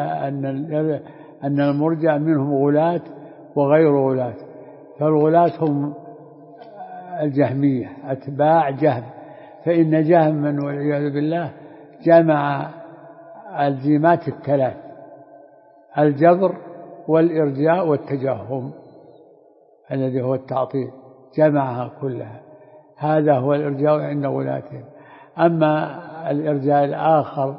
S2: أن المرجع منهم غلاة وغير غلاة. فالغلاة هم الجهمية أتباع جهم، فإن جهما والعياذ بالله جمع الجيمات الثلاث: الجبر والإرجاء والتجهم الذي هو التعطيل، جمعها كلها. هذا هو الإرجاء عند غلاتهم. أما الإرجاء الآخر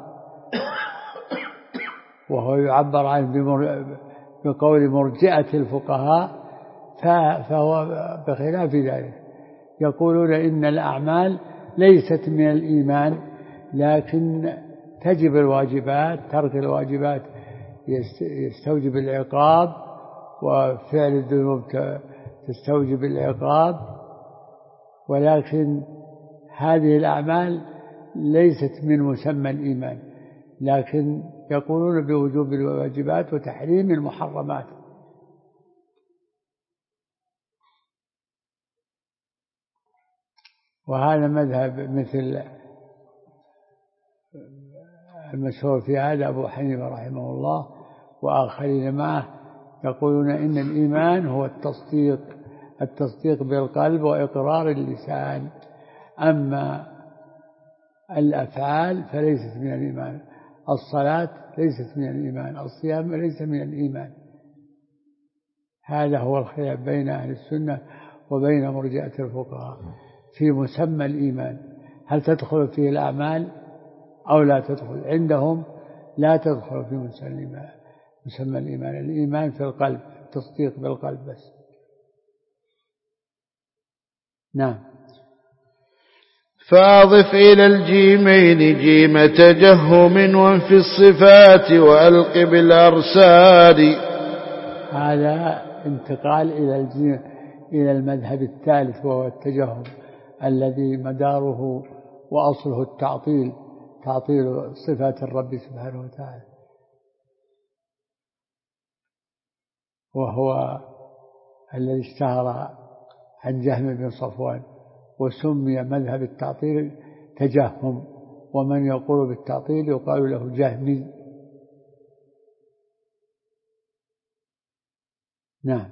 S2: وهو يعبر عنه بقول مرجئة الفقهاء فهو بخلاف ذلك. يقولون إن الأعمال ليست من الإيمان، لكن تجب الواجبات، ترك الواجبات يستوجب العقاب، وفعل الذنوب تستوجب العقاب، ولكن هذه الأعمال ليست من مسمى الإيمان، لكن يقولون بوجوب الواجبات وتحريم المحرمات. وهذا مذهب مثل المشهور في هذا أبو حنيفة رحمه الله وآخرين معه، يقولون إن الإيمان هو التصديق بالقلب وإقرار اللسان، أما الأفعال فليست من الإيمان. الصلاة ليست من الإيمان، الصيام ليس من الإيمان. هذا هو الخلاف بين أهل السنة وبين مرجئة الفقهاء في مسمى الإيمان، هل تدخل فيه الأعمال أو لا تدخل. عندهم لا تدخل في مسمى الإيمان. الإيمان في القلب، التصديق بالقلب بس. نعم.
S1: فأضف إلى الجيمين جيم تجهم وانفي الصفات وألق بالأرسال.
S2: هذا انتقال إلى المذهب الثالث وهو التجهم، الذي مداره وأصله التعطيل، تعطيل صفات الرب سبحانه وتعالى، وهو الذي اشتهر عن جهم بن صفوان، وسمي مذهب التعطيل تجهم، ومن يقول بالتعطيل يقال له جهمي. نعم.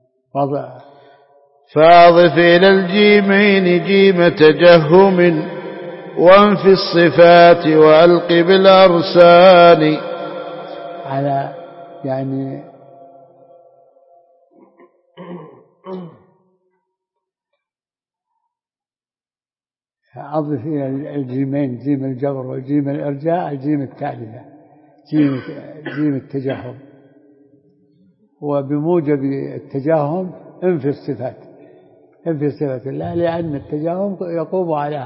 S1: فأضف إلى الجيمين جيم تجهم وانفي الصفات وألق بالأرسال.
S2: على يعني أضف إلى الجيمين جيم الجبر وجيم الإرجاء الجيم الثالثة جيم التجهم، وبموجب التجهم انفي الصفات، انفي صفات الله، لأن التجهم يقوم على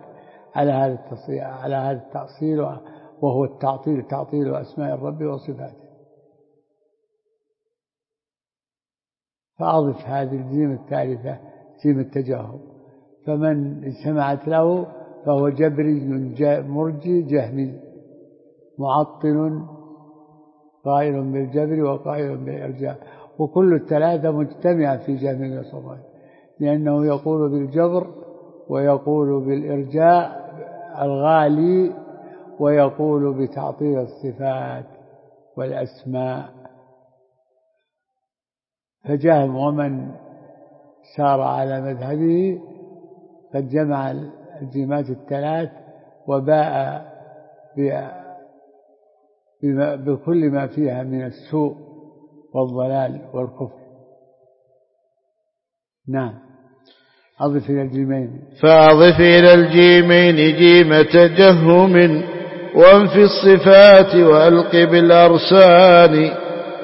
S2: هذا التأصيل وهو التعطيل، تعطيل أسماء الرب وصفاته. فأضف هذه الجيم الثالثة جيم التجهم، فمن اجتمعت له فهو جبري مرجي جهمي معطل قائل بالجبر وقائل بالإرجاء، وكل الثلاثة مجتمعة في جهمي وصفوان، لأنه يقول بالجبر ويقول بالإرجاء الغالي ويقول بتعطيل الصفات والأسماء. فجهم ومن سار على مذهبه قد جمع الجيمات الثلاث وباء بكل ما فيها من السوء والضلال والكفر. نعم. أضف إلى الجيمين،
S1: فأضف إلى الجيمين جيم تجهم وانف الصفات وألق بالأرسان.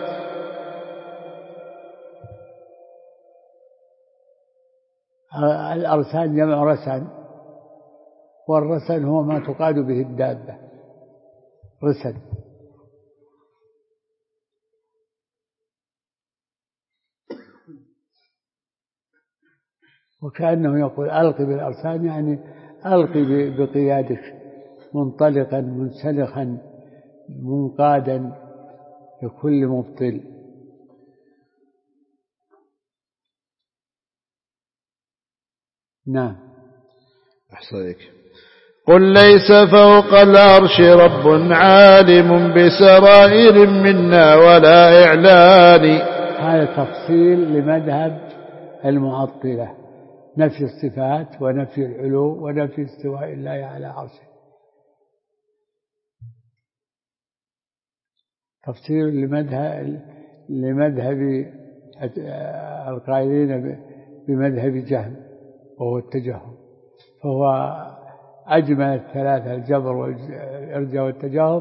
S2: الأرسان جمع رسن، والرسن هو ما تقاد به الدابة، رسن. وكأنه يقول ألقي بالأرسان، يعني ألقي بقيادك منطلقا منسلخا منقادا لكل مبطل. نعم.
S1: أحسنك. قل ليس فوق العرش رب عالم بسرائر منا ولا إعلان.
S2: هذا تفصيل لمذهب المعطلة، نفي الصفات ونفي العلو ونفي استواء الله على عرشه. تفسير لمذهب القائلين بمذهب جهم وهو التجهم، فهو أجمل الثلاثة الجبر والإرجاء والتجهم،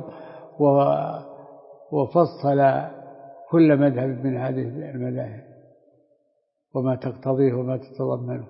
S2: وفصل كل مذهب من هذه المذاهب وما تقتضيه وما تتضمنه.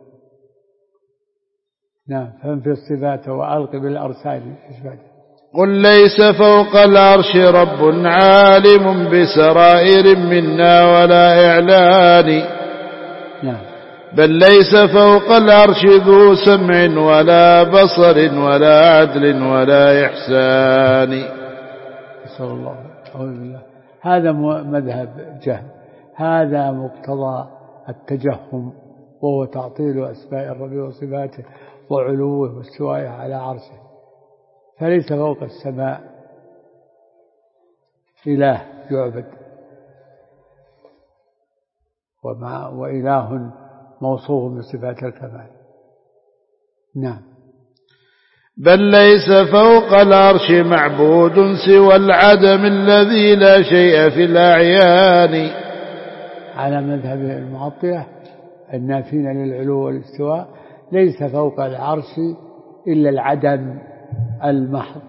S2: نعم. فانفي الصفات وألق بالأرسال.
S1: قل ليس فوق العرش رب عالم بسرائر منا ولا إعلان.
S2: نعم.
S1: بل ليس فوق العرش ذو سمع ولا بصر ولا عدل ولا إحسان.
S2: صلى الله عليه وسلم. هذا مذهب جهم، هذا مقتضى التجهم، وهو تعطيل أسماء الرب وصفاته وعلوه واستوائه على عرشه. فليس فوق السماء إله يعبد، وإله موصوف بصفات الكمال. نعم.
S1: بل ليس فوق العرش معبود سوى العدم الذي لا شيء في الأعيان.
S2: على مذهب المعطلة النافين للعلو والاستواء، ليس فوق العرش إلا العدم المحض،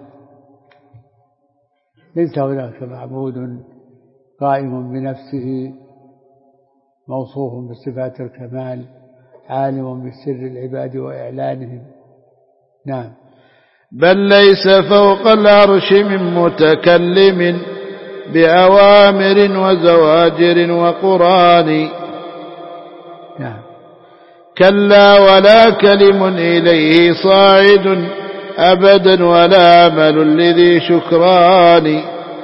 S2: ليس هناك معبود قائم بنفسه موصوف بصفات الكمال عالم بسر العباد وإعلانهم. نعم.
S1: بل ليس فوق العرش من متكلم بأوامر وزواجر وقران.
S2: نعم.
S1: كلا ولا كلم إليه صاعد أبدا ولا عمل لذي شكران.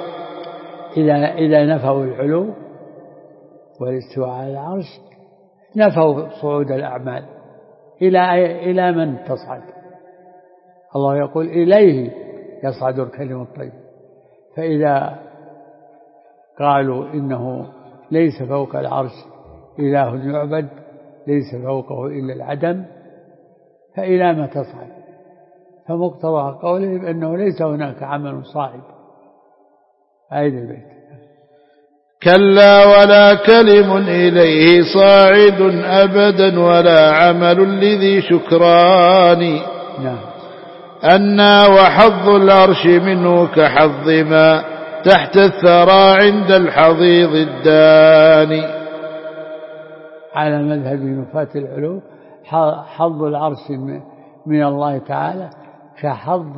S2: إذا نفوا العلو والاستواء على العرش نفوا صعود الأعمال. إلى من تصعد؟ الله يقول إليه يصعد الكلم الطيب. فإذا قالوا إنه ليس فوق العرش إله يعبد، ليس فوقه إلا العدم، فإلى ما تصعد؟ فمقتضى قولهم أنه ليس هناك عمل صاعد. أين البيت؟
S1: كلا ولا كلم إليه صاعد أبدا ولا عمل لذي شكران.
S2: نعم.
S1: أنا وحظ العرش منه كحظ ما تحت الثرى عند الحضيض الداني.
S2: على مذهب نفاة العلو حظ العرش من الله تعالى كحظ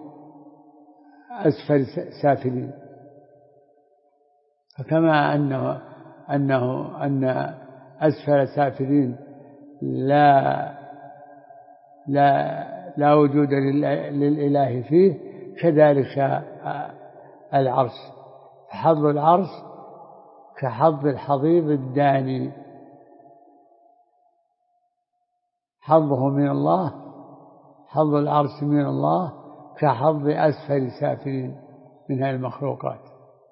S2: أسفل سافلين. فكما أن أسفل سافلين لا لا وجود للإله فيه، كذلك العرش. حظ العرش كحظ الحضيض الداني، حظه من الله، حظ العرش من الله كحظ أسفل سافلين من هذه المخلوقات.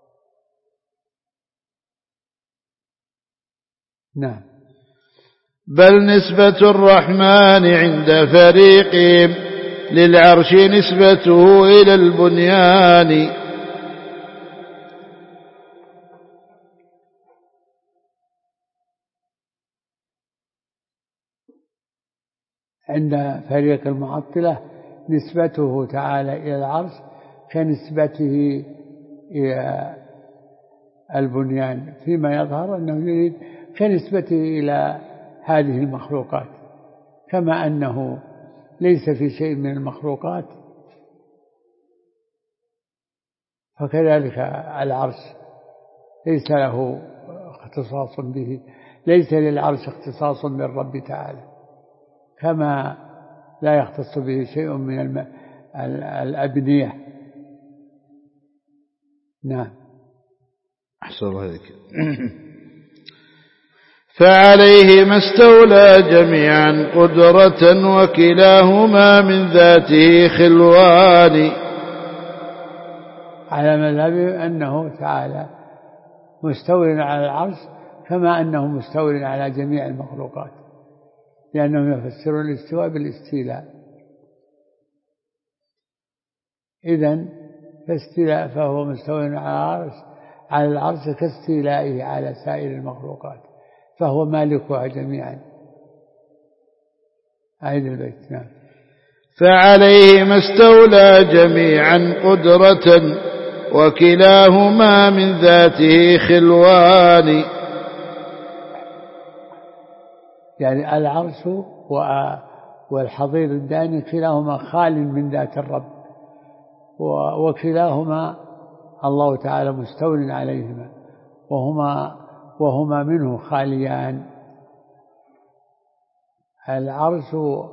S2: نعم.
S1: بل نسبة الرحمن عند فريقهم للعرش نسبته إلى البنيان.
S2: عند فريق المعطلة نسبته تعالى إلى العرش كنسبته إلى البنيان، فيما يظهر أنه يريد كنسبته إلى هذه المخلوقات، كما أنه ليس في شيء من المخلوقات فكذلك العرش ليس له اختصاص به، ليس للعرش اختصاص بالرب تعالى، كما لا يختص به شيء من الأبنية. نعم.
S1: أحسن الله عليك. فعليه ما استولى جميعا قدرة وكلاهما من ذاته خلوان.
S2: على مذهبه أنه تعالى مستول على العرش كما أنه مستول على جميع المخلوقات، لأنهم يفسرون الاستواء بالاستيلاء. إذن فاستيلاء فهو مستول على العرش كاستيلائه على سائر المخلوقات، فهو مالكها جميعا. أعيد البيت. نعم.
S1: فعليه ما استولى جميعا قدرة وكلاهما من ذاته خلوان.
S2: يعني العرش والحضيض الداني كلاهما خال من ذات الرب، وكلاهما الله تعالى مستول عليهما، وهما منه خاليان. العرش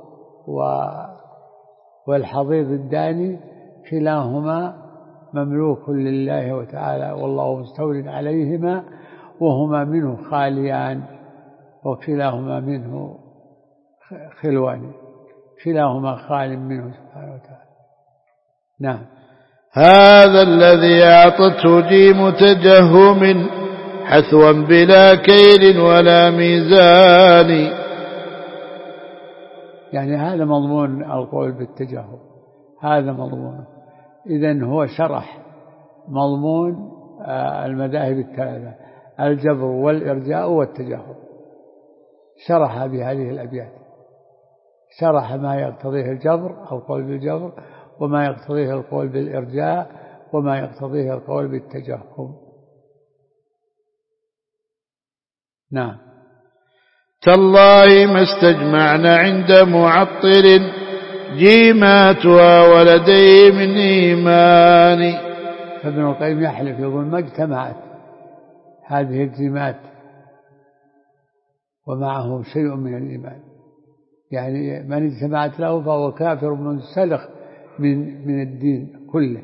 S2: والحضيض الداني كلاهما مملوك لله وتعالى، والله مستول عليهما، وهما منه خاليان، وكلاهما منه خلوان، كلاهما خال منه سبحانه وتعالى. نعم.
S1: هذا الذي أعطته جيم تجهم حثوا بلا كيل ولا ميزان.
S2: يعني هذا مضمون القول بالتجهم، هذا مضمونه. إذن هو شرح مضمون المذاهب الثلاثة: الجبر والإرجاء والتجهم، شرح بهذه الأبيات، شرح ما يقتضيه الجبر أو القول بالجبر، وما يقتضيه القول بالإرجاء، وما يقتضيه القول بالتجهم. نعم.
S1: تالله ما استجمعنا عند معطل جيماتها ولديه من إيمان.
S2: فابن القيم يحلف يقول: ما اجتمعت هذه الجيمات ومعه شيء من الإيمان، يعني من اجتمعت له فهو كافر منسلخ من الدين كله.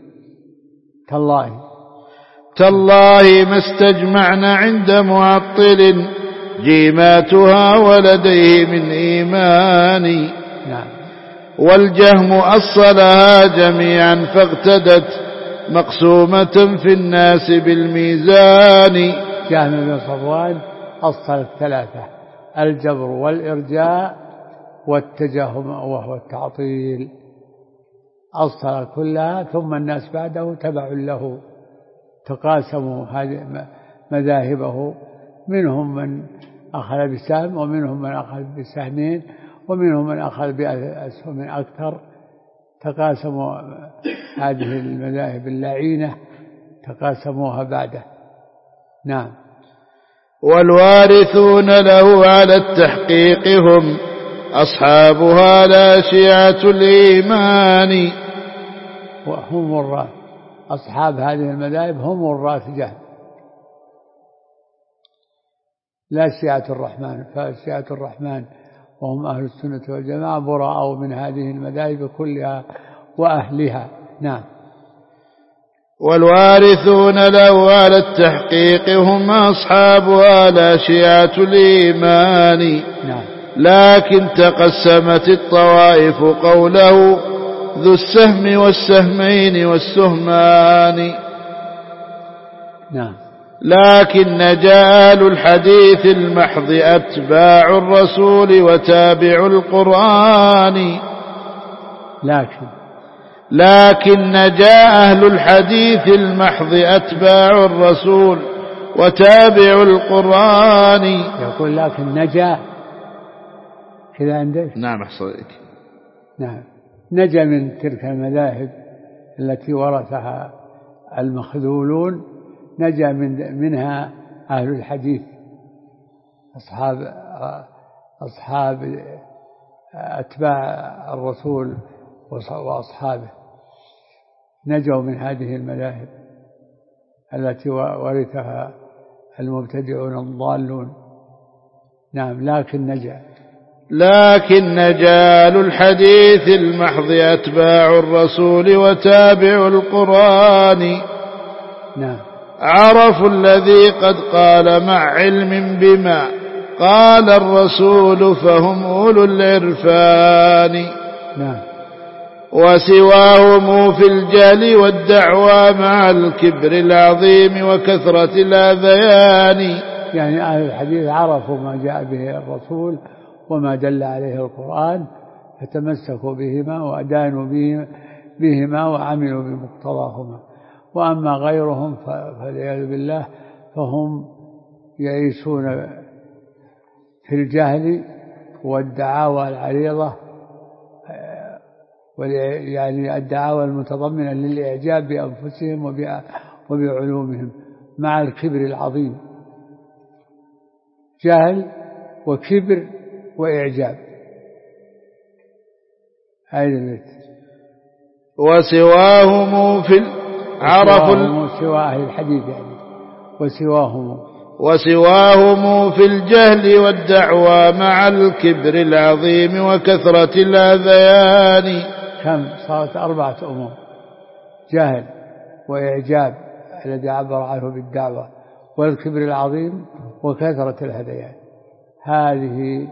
S1: تالله ما استجمعنا عند معطل جيماتها ولديه من إيمان.
S2: نعم.
S1: والجهم أصلها جميعا فاغتدت مقسومة في الناس بالميزان.
S2: جهم بن صفوان أصل الثلاثة: الجبر والإرجاء والتجهم وهو التعطيل، أصل كلها، ثم الناس بعده تبع له، تقاسموا هذه مذاهبه، منهم من أخذ بسهم، ومنهم من أخذ بسهمين، ومنهم من أخذ بأسهم أكثر. تقاسموا هذه المذاهب اللعينة، تقاسموها بعده. نعم.
S1: والوارثون له على التحقيق هم أصحابها لا شيعة الإيمان.
S2: وهم وراث أصحاب هذه المذاهب، هم وراث جهم، لا شيعة الرحمن. فشيعة الرحمن وهم أهل السنة والجماعة براء من هذه المذاهب كلها وأهلها. نعم.
S1: والوارثون له على التحقيق هم أصحابها لا شيعة الإيمان.
S2: نعم.
S1: لكن تقسمت الطوائف قوله ذو السهم والسهمين والسهمان.
S2: نعم.
S1: لكن نجال الحديث المحض أتباع الرسول وتابع القرآن. لكن نجا أهل الحديث المحض أتباع الرسول وتابع القرآن.
S2: يقول لكن نجا كذا عندك؟
S1: نعم أحصلك.
S2: نعم. نجا من تلك المذاهب التي ورثها المخذولون، نجا منها أهل الحديث أصحاب أتباع الرسول وأصحابه، نجوا من هذه المذاهب التي ورثها المبتدعون الضالون. نعم.
S1: لكن نجال الحديث المحض أتباع الرسول وتابع القرآن.
S2: نعم.
S1: عرفوا الذي قد قال مع علم بما قال الرسول فهم أولو العرفان.
S2: نعم.
S1: وسواهم في الجهل والدعوى مع الكبر العظيم وكثرة الأذيان.
S2: يعني أهل الحديث عرفوا ما جاء به الرسول وما دل عليه القرآن فتمسكوا بهما وأدانوا بهما وعملوا بمقتضاهما. وأما غيرهم فالعياذ بالله فهم يعيشون في الجهل والدعاوى العريضة، يعني الدعاوى المتضمنة للإعجاب بأنفسهم وبعلومهم مع الكبر العظيم. جهل وكبر وإعجاب. هذا البيت.
S1: وسواهم في
S2: سوى أهل الحديث يعني
S1: وسواهم في الجهل والدعوى مع الكبر العظيم وكثرة الأذيان.
S2: كم صارت 4 أمور: جهل وإعجاب الذي عبر عنه بالدعوة، والكبر العظيم، وكثرة الهذيان. هذه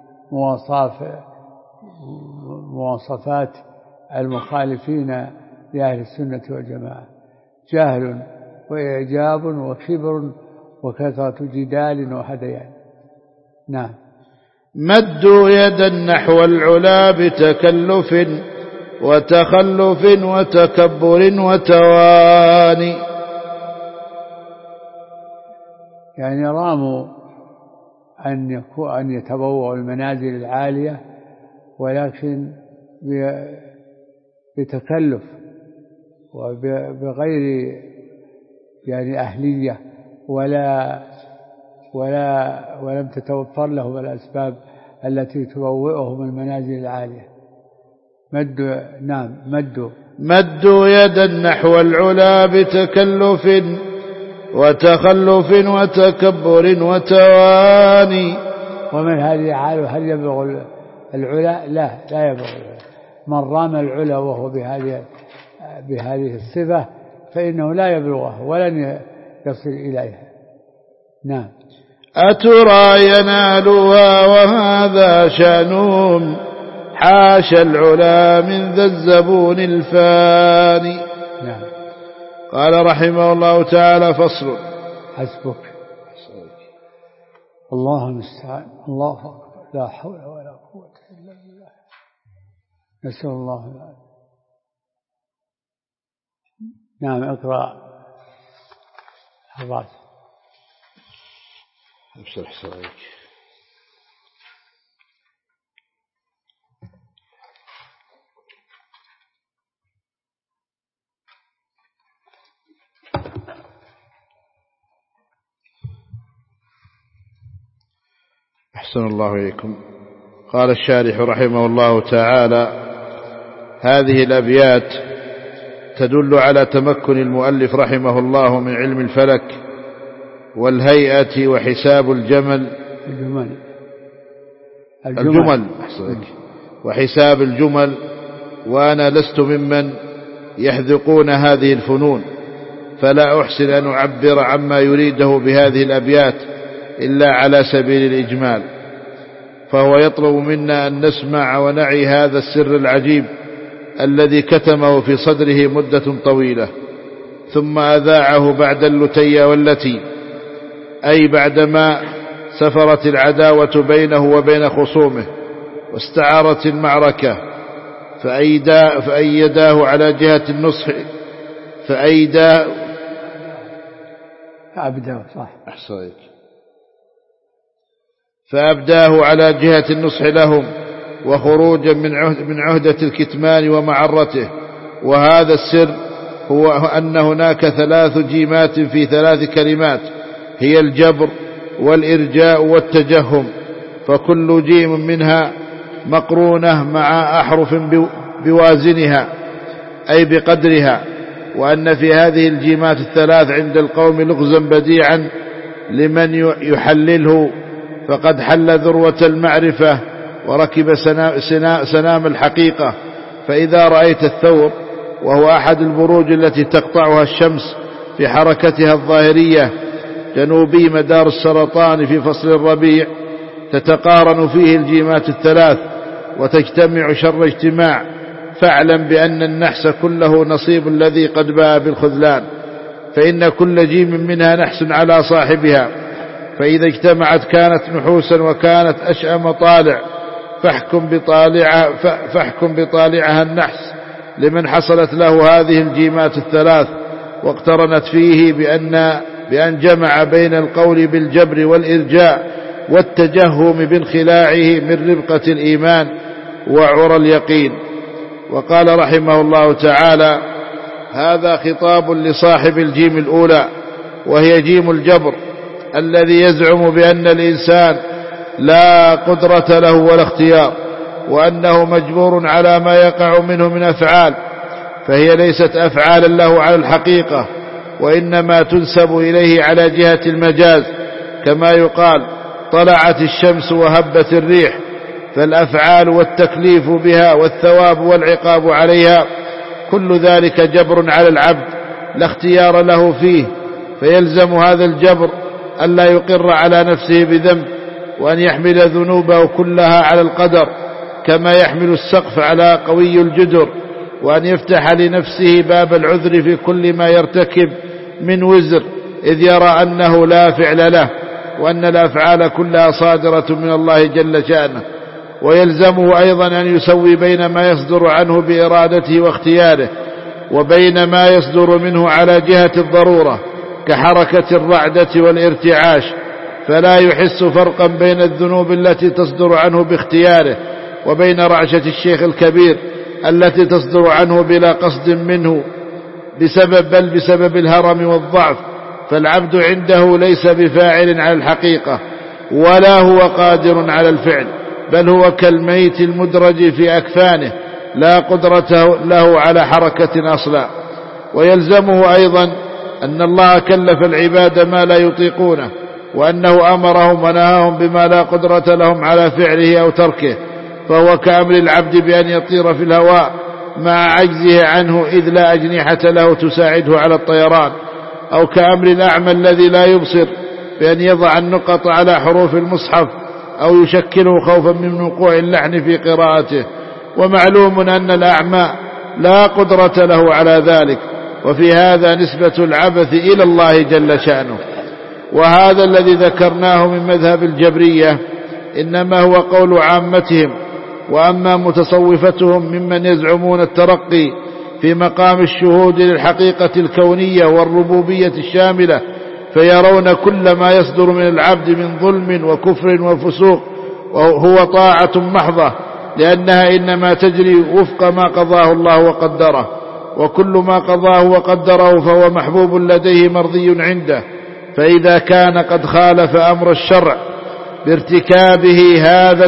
S2: مواصفات المخالفين لأهل السنة والجماعة: جهل وإعجاب وكبر وكثرة جدال وهذيان. نعم.
S1: مدوا يدا نحو العلا بتكلف وتخلف وتكبر وتواني.
S2: يعني راموا أن يتبوأوا المنازل العالية، ولكن بتكلف وبغير يعني أهلية، ولم تتوفر لهم الأسباب التي تبوئهم المنازل العالية.
S1: مدوا يدا نحو العلا بتكلف وتخلف وتكبر وتواني.
S2: ومن هذه حاله هل يبلغ العلا؟ لا يبلغ العلا. من رام العلا وهو بهذه الصفة فإنه لا يبلغها ولن يصل إليها. نعم.
S1: أترى ينالها وهذا شأنهم حاشا العلا من ذا الزبون الفاني.
S2: نعم.
S1: قال رحمه الله تعالى: فصل.
S2: حسبك. الله المستعان. الله أكبر. لا حول ولا قوة إلا بالله. نسأل الله العافية. نعم. اقرأ الراس.
S1: ابشر حسابك. أحسن الله إليكم. قال الشارح رحمه الله تعالى: هذه الأبيات تدل على تمكن المؤلف رحمه الله من علم الفلك والهيئة وحساب الجمل. الجمل وحساب الجمل، وأنا لست ممن يحذقون هذه الفنون، فلا أحسن أن أعبر عما يريده بهذه الأبيات إلا على سبيل الإجمال. فهو يطلب منا أن نسمع ونعي هذا السر العجيب الذي كتمه في صدره مدة طويلة، ثم أذاعه بعد اللتي والتي، أي بعدما سفرت العداوة بينه وبين خصومه واستعارت المعركة، فأيداه على جهة النصح فأبداه على جهة النصح لهم وخروجا من عهدة الكتمان ومعرته. وهذا السر هو أن هناك 3 جيمات في 3 كلمات، هي الجبر والإرجاء والتجهم، فكل جيم منها مقرونة مع أحرف بوازنها أي بقدرها، وأن في هذه الجيمات ال3 عند القوم لغزا بديعا لمن يحلله، فقد حل ذروة المعرفة وركب سنام الحقيقة. فإذا رأيت الثور، وهو أحد البروج التي تقطعها الشمس في حركتها الظاهرية جنوبي مدار السرطان في فصل الربيع، تتقارن فيه الجيمات ال3 وتجتمع شر اجتماع، فاعلم بأن النحس كله نصيب الذي قد باء بالخذلان، فإن كل جيم منها نحس على صاحبها، فإذا اجتمعت كانت نحوسا وكانت أشأم طالع، فاحكم بطالعها النحس لمن حصلت له هذه الجيمات ال3 واقترنت فيه بأن جمع بين القول بالجبر والإرجاء والتجهم بانخلاعه من ربقة الإيمان وعرى اليقين. وقال رحمه الله تعالى: هذا خطاب لصاحب الجيم الأولى، وهي جيم الجبر، الذي يزعم بأن الإنسان لا قدرة له ولا اختيار، وأنه مجبور على ما يقع منه من أفعال، فهي ليست أفعالا له على الحقيقة، وإنما تنسب إليه على جهة المجاز، كما يقال: طلعت الشمس وهبت الريح. فالأفعال والتكليف بها والثواب والعقاب عليها كل ذلك جبر على العبد لا اختيار له فيه، فيلزم هذا الجبر أن لا يقر على نفسه بذنب، وأن يحمل ذنوبه كلها على القدر كما يحمل السقف على قوي الجدر، وأن يفتح لنفسه باب العذر في كل ما يرتكب من وزر، إذ يرى أنه لا فعل له، وأن الأفعال كلها صادرة من الله جل شأنه. ويلزمه أيضا أن يسوي بين ما يصدر عنه بإرادته واختياره وبين ما يصدر منه على جهة الضرورة كحركة الرعدة والارتعاش، فلا يحس فرقا بين الذنوب التي تصدر عنه باختياره وبين رعشة الشيخ الكبير التي تصدر عنه بلا قصد منه بل بسبب الهرم والضعف. فالعبد عنده ليس بفاعل على الحقيقة ولا هو قادر على الفعل، بل هو كالميت المدرج في أكفانه لا قدرة له على حركة أصلا. ويلزمه أيضا أن الله كلف العباد ما لا يطيقونه، وأنه أمرهم ونهاهم بما لا قدرة لهم على فعله أو تركه، فهو كأمر العبد بأن يطير في الهواء مع عجزه عنه إذ لا أجنحة له تساعده على الطيران، أو كأمر الأعمى الذي لا يبصر بأن يضع النقط على حروف المصحف أو يشكله خوفا من وقوع اللحن في قراءته. ومعلوم أن الأعمى لا قدرة له على ذلك، وفي هذا نسبة العبث إلى الله جل شأنه. وهذا الذي ذكرناه من مذهب الجبرية إنما هو قول عامتهم، وأما متصوفتهم ممن يزعمون الترقي في مقام الشهود للحقيقة الكونية والربوبية الشاملة، فيرون كل ما يصدر من العبد من ظلم وكفر وفسوق وهو طاعة محضة، لأنها إنما تجري وفق ما قضاه الله وقدره، وكل ما قضاه وقدره فهو محبوب لديه مرضي عنده. فإذا كان قد خالف أمر الشرع بارتكابه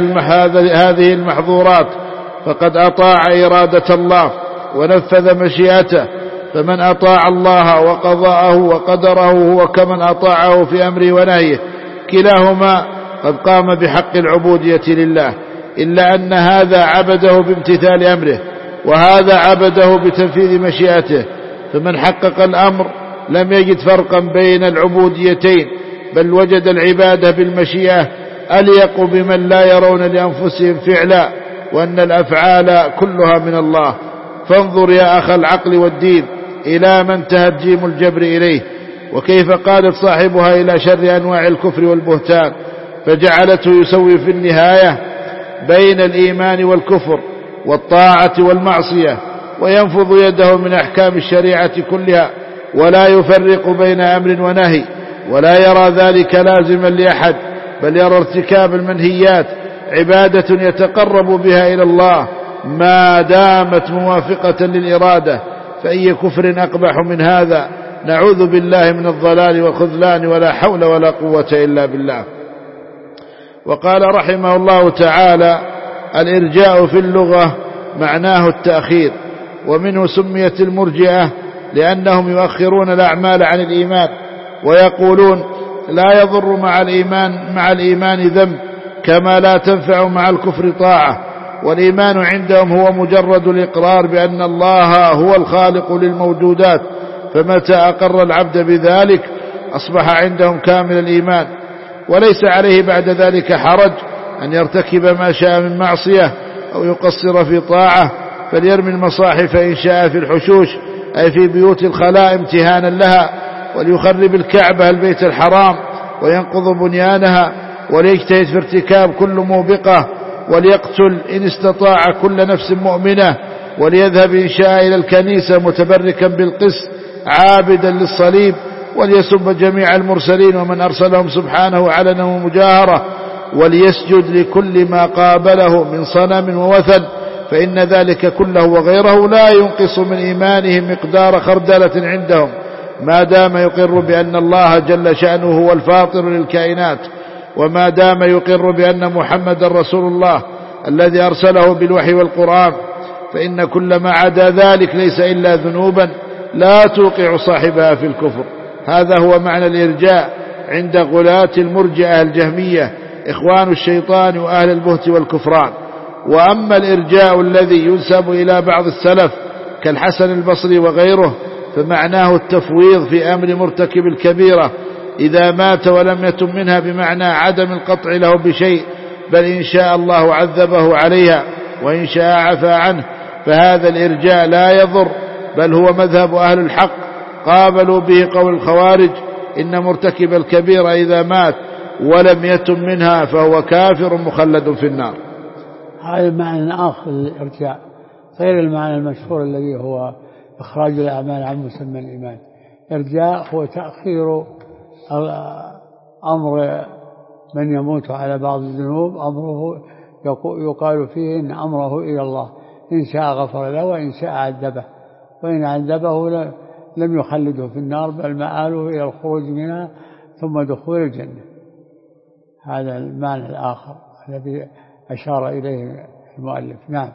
S1: هذه المحظورات فقد أطاع إرادة الله ونفذ مشيئته، فمن أطاع الله وقضاءه وقدره هو كمن أطاعه في أمره ونهيه، كلاهما قد قام بحق العبودية لله. إلا أن هذا عبده بامتثال أمره وهذا عبده بتنفيذ مشيئته، فمن حقق الأمر لم يجد فرقا بين العبوديتين، بل وجد العبادة بالمشيئة أليق بمن لا يرون لأنفسهم فعلا، وأن الأفعال كلها من الله. فانظر يا أخ العقل والدين إلى ما انتهت جيم الجبر إليه، وكيف قادت صاحبها إلى شر أنواع الكفر والبهتان، فجعلته يسوي في النهاية بين الإيمان والكفر والطاعة والمعصية، وينفض يده من أحكام الشريعة كلها، ولا يفرق بين أمر ونهي، ولا يرى ذلك لازما لأحد، بل يرى ارتكاب المنهيات عبادة يتقرب بها إلى الله ما دامت موافقة للإرادة. فأي كفر أقبح من هذا؟ نعوذ بالله من الضلال والخذلان، ولا حول ولا قوة إلا بالله. وقال رحمه الله تعالى: الإرجاء في اللغة معناه التأخير، ومنه سميت المرجئة لأنهم يؤخرون الأعمال عن الإيمان، ويقولون لا يضر مع الإيمان ذنب، كما لا تنفع مع الكفر طاعة. والإيمان عندهم هو مجرد الإقرار بأن الله هو الخالق للموجودات، فمتى أقر العبد بذلك أصبح عندهم كامل الإيمان، وليس عليه بعد ذلك حرج أن يرتكب ما شاء من معصية أو يقصر في طاعة، فليرمي المصاحف إن شاء في الحشوش، أي في بيوت الخلاء امتهانا لها، وليخرب الكعبة البيت الحرام وينقض بنيانها، وليجتهد في ارتكاب كل موبقة، وليقتل إن استطاع كل نفس مؤمنة، وليذهب إن شاء إلى الكنيسة متبركا بالقس عابدا للصليب، وليسب جميع المرسلين ومن أرسلهم سبحانه علنا ومجاهرة، وليسجد لكل ما قابله من صنم ووثن، فإن ذلك كله وغيره لا ينقص من إيمانهم مقدار خردلة عندهم، ما دام يقر بأن الله جل شأنه هو الفاطر للكائنات، وما دام يقر بأن محمد رسول الله الذي أرسله بالوحي والقرآن، فإن كل ما عدا ذلك ليس إلا ذنوبا لا توقع صاحبها في الكفر. هذا هو معنى الإرجاء عند غلاة المرجئة الجهمية إخوان الشيطان وأهل البهت والكفران. وأما الإرجاء الذي ينسب إلى بعض السلف كالحسن البصري وغيره، فمعناه التفويض في أمر مرتكب الكبيرة إذا مات ولم يتم منها، بمعنى عدم القطع له بشيء، بل إن شاء الله عذبه عليها وإن شاء عفى عنه، فهذا الإرجاء لا يضر، بل هو مذهب أهل الحق، قابلوا به قول الخوارج: إن مرتكب الكبيرة إذا مات ولم يتم منها فهو كافر مخلد في النار.
S2: هذا معنى آخر للإرجاء غير المعنى المشهور الذي هو إخراج الأعمال عن مسمى الإيمان. إرجاء هو تأخير أمر من يموت على بعض الذنوب، أمره يقال فيه إن أمره إلى الله، إن شاء غفر له وإن شاء عذبه، وإن عذبه لم يخلده في النار، بل مآله إلى الخروج منها ثم دخول الجنة. هذا المعنى الآخر الذي أشار إليه المؤلف. نعم.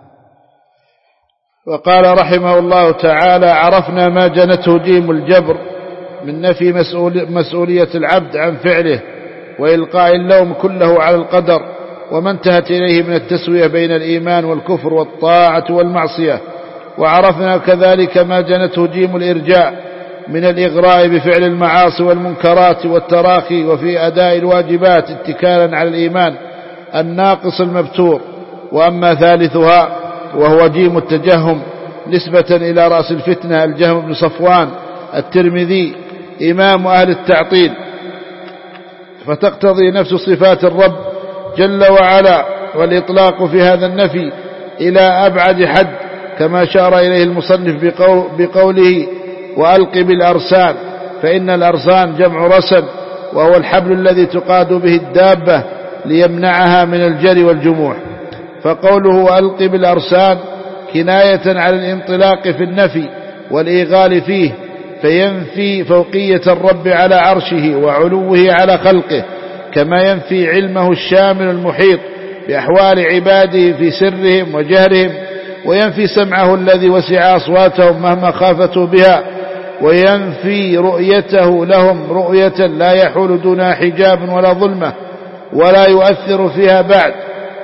S1: وقال رحمه الله تعالى: عرفنا ما جنته جيم الجبر من نفي مسؤولية العبد عن فعله وإلقاء اللوم كله على القدر، وما انتهت إليه من التسوية بين الإيمان والكفر والطاعة والمعصية. وعرفنا كذلك ما جنته جيم الإرجاء من الإغراء بفعل المعاصي والمنكرات والتراخي وفي أداء الواجبات اتكالا على الإيمان الناقص المبتور. وأما ثالثها وهو جيم التجهم نسبة إلى رأس الفتنة الجهم بن صفوان الترمذي إمام أهل التعطيل، فتقتضي نفس صفات الرب جل وعلا، والإطلاق في هذا النفي إلى أبعد حد، كما شار إليه المصنف بقوله: وألق بالأرسان، فإن الأرسان جمع رسن، وهو الحبل الذي تقاد به الدابة ليمنعها من الجري والجموح. فقوله ألق بالأرسان كناية على الانطلاق في النفي والإيغال فيه، فينفي فوقية الرب على عرشه وعلوه على خلقه، كما ينفي علمه الشامل المحيط بأحوال عباده في سرهم وجهرهم، وينفي سمعه الذي وسع أصواتهم مهما خافتوا بها، وينفي رؤيته لهم رؤية لا يحول دونها حجاب ولا ظلمة ولا يؤثر فيها بعد،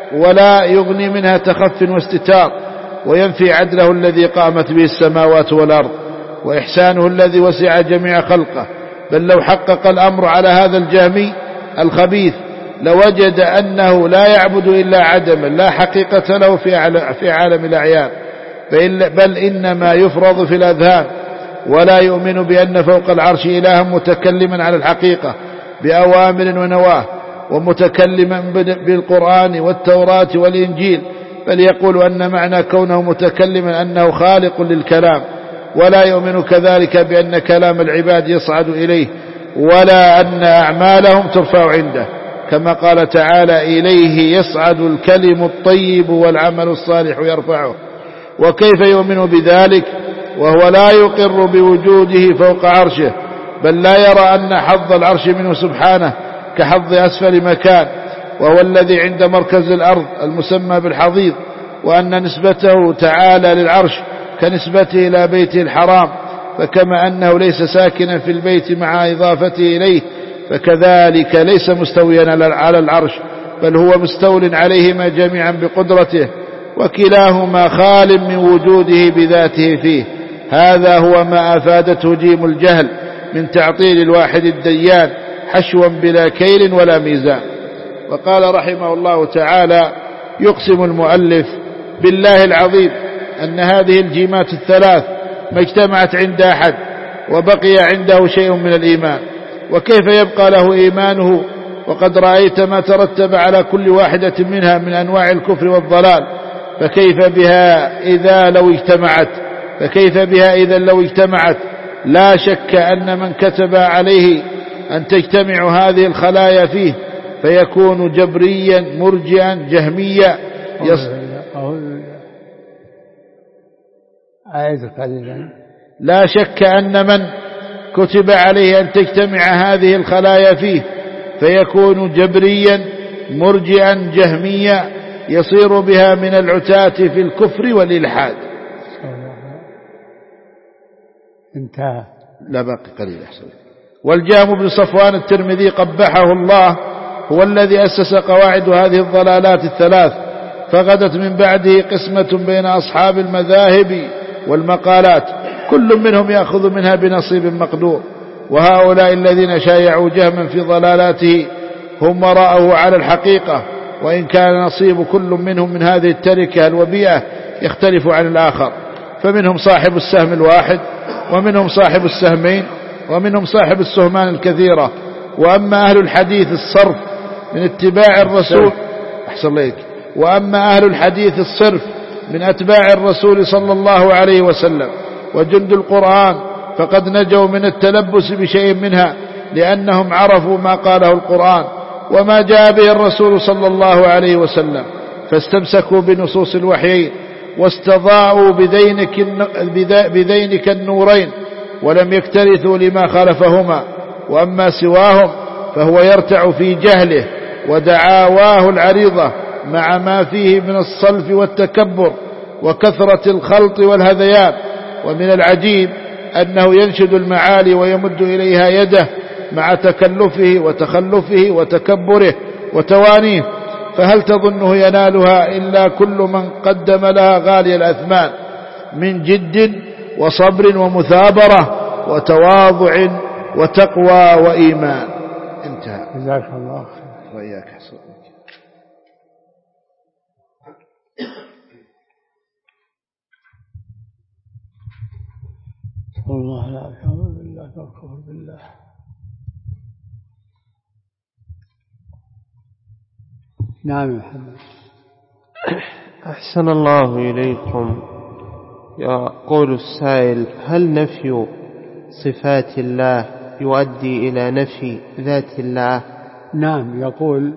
S1: ولا يغني منها تخف واستتار، وينفي عدله الذي قامت به السماوات والأرض وإحسانه الذي وسع جميع خلقه. بل لو حقق الأمر على هذا الجهمي الخبيث لوجد أنه لا يعبد إلا عدما لا حقيقة له في عالم الأعيان، بل إنما يفرض في الأذهان، ولا يؤمن بأن فوق العرش إلها متكلما على الحقيقة بأوامر ونواه، ومتكلما بالقرآن والتوراة والإنجيل، بل يقول أن معنى كونه متكلما أنه خالق للكلام، ولا يؤمن كذلك بأن كلام العباد يصعد إليه، ولا أن أعمالهم ترفع عنده، كما قال تعالى: إليه يصعد الكلم الطيب والعمل الصالح يرفعه. وكيف يؤمن بذلك وهو لا يقر بوجوده فوق عرشه، بل لا يرى أن حظ العرش منه سبحانه كحظ أسفل مكان، وهو الذي عند مركز الأرض المسمى بالحضيض، وأن نسبته تعالى للعرش كنسبته إلى بيته الحرام، فكما أنه ليس ساكنا في البيت مع إضافته إليه، فكذلك ليس مستويا على العرش، بل هو مستول عليهما جميعا بقدرته، وكلاهما خال من وجوده بذاته فيه. هذا هو ما أفادته جيم الجهل من تعطيل الواحد الديان حشوا بلا كيل ولا ميزان. وقال رحمه الله تعالى: يقسم المؤلف بالله العظيم أن هذه الجيمات الثلاث ما اجتمعت عند أحد وبقي عنده شيء من الإيمان، وكيف يبقى له إيمانه وقد رأيت ما ترتب على كل واحدة منها من أنواع الكفر والضلال، فكيف بها إذا لو اجتمعت؟ لا شك أن من كتب عليه أن تجتمع هذه الخلايا فيه فيكون جبريا مرجئا جهميا لا شك أن من كتب عليه أن تجتمع هذه الخلايا فيه فيكون جبريا مرجئا جهميا يصير بها من العتاة في الكفر والإلحاد.
S2: انتهى.
S1: لا باقي قليل أحسن. والجهم بن صفوان الترمذي قبحه الله هو الذي أسس قواعد هذه الضلالات الثلاث، فغدت من بعده قسمة بين أصحاب المذاهب والمقالات، كل منهم يأخذ منها بنصيب مقدور، وهؤلاء الذين شايعوا جهما في ضلالاته هم رأوا على الحقيقة، وإن كان نصيب كل منهم من هذه التركة الوبيئة يختلف عن الآخر، فمنهم صاحب السهم الواحد، ومنهم صاحب السهمين، ومنهم صاحب السهمان الكثيرة. وأما أهل الحديث الصرف من اتباع الرسول أحسن الله، وأما أهل الحديث الصرف من أتباع الرسول صلى الله عليه وسلم وجند القرآن فقد نجوا من التلبس بشيء منها، لأنهم عرفوا ما قاله القرآن وما جاء به الرسول صلى الله عليه وسلم، فاستمسكوا بنصوص الوحيين واستضاءوا بذينك النورين، ولم يكترثوا لما خالفهما. وأما سواهم فهو يرتع في جهله ودعاواه العريضة مع ما فيه من الصلف والتكبر وكثرة الخلط والهذيان. ومن العجيب أنه ينشد المعالي ويمد إليها يده مع تكلفه وتخلفه وتكبره وتوانيه، فهل تظنه ينالها إلا كل من قدم لها غالي الأثمان من جد وصبر ومثابرة وتواضع وتقوى وإيمان. انتهى.
S2: جزاك الله خير.
S1: وإياك حسن.
S2: والله لا الحمد لله والكفر بالله. نعم يا محمد.
S3: أحسن الله إليكم. يقول السائل: هل نفي صفات الله يؤدي إلى نفي ذات الله؟
S2: نعم، يقول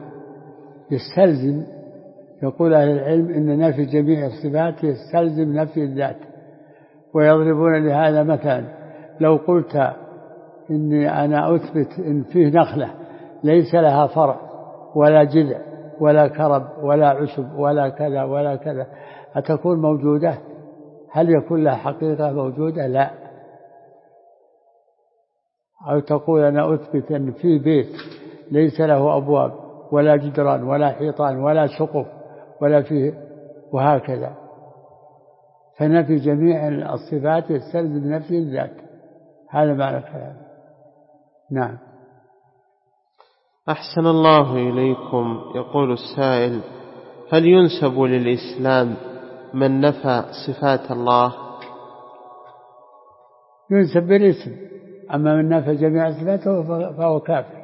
S2: أهل العلم إن نفي جميع الصفات يستلزم نفي الذات، ويضربون لهذا مثلا: لو قلت إني أنا أثبت إن فيه نخلة ليس لها فرع ولا جذع ولا كرب ولا عشب ولا كذا ولا كذا، أتكون موجودة؟ هل يكون لها حقيقة موجودة؟ لا. أو تقول أنا أثبت أن في بيت ليس له أبواب ولا جدران ولا حيطان ولا سقف ولا فيه، وهكذا. فنفي جميع الصفات يستلزم نفي الذات، هذا معنى الكلام. نعم.
S3: أحسن الله إليكم. يقول السائل: هل ينسب للإسلام من نفى صفات الله؟
S2: ينسب بالاسم، أما من نفى جميع صفاته فهو كافر.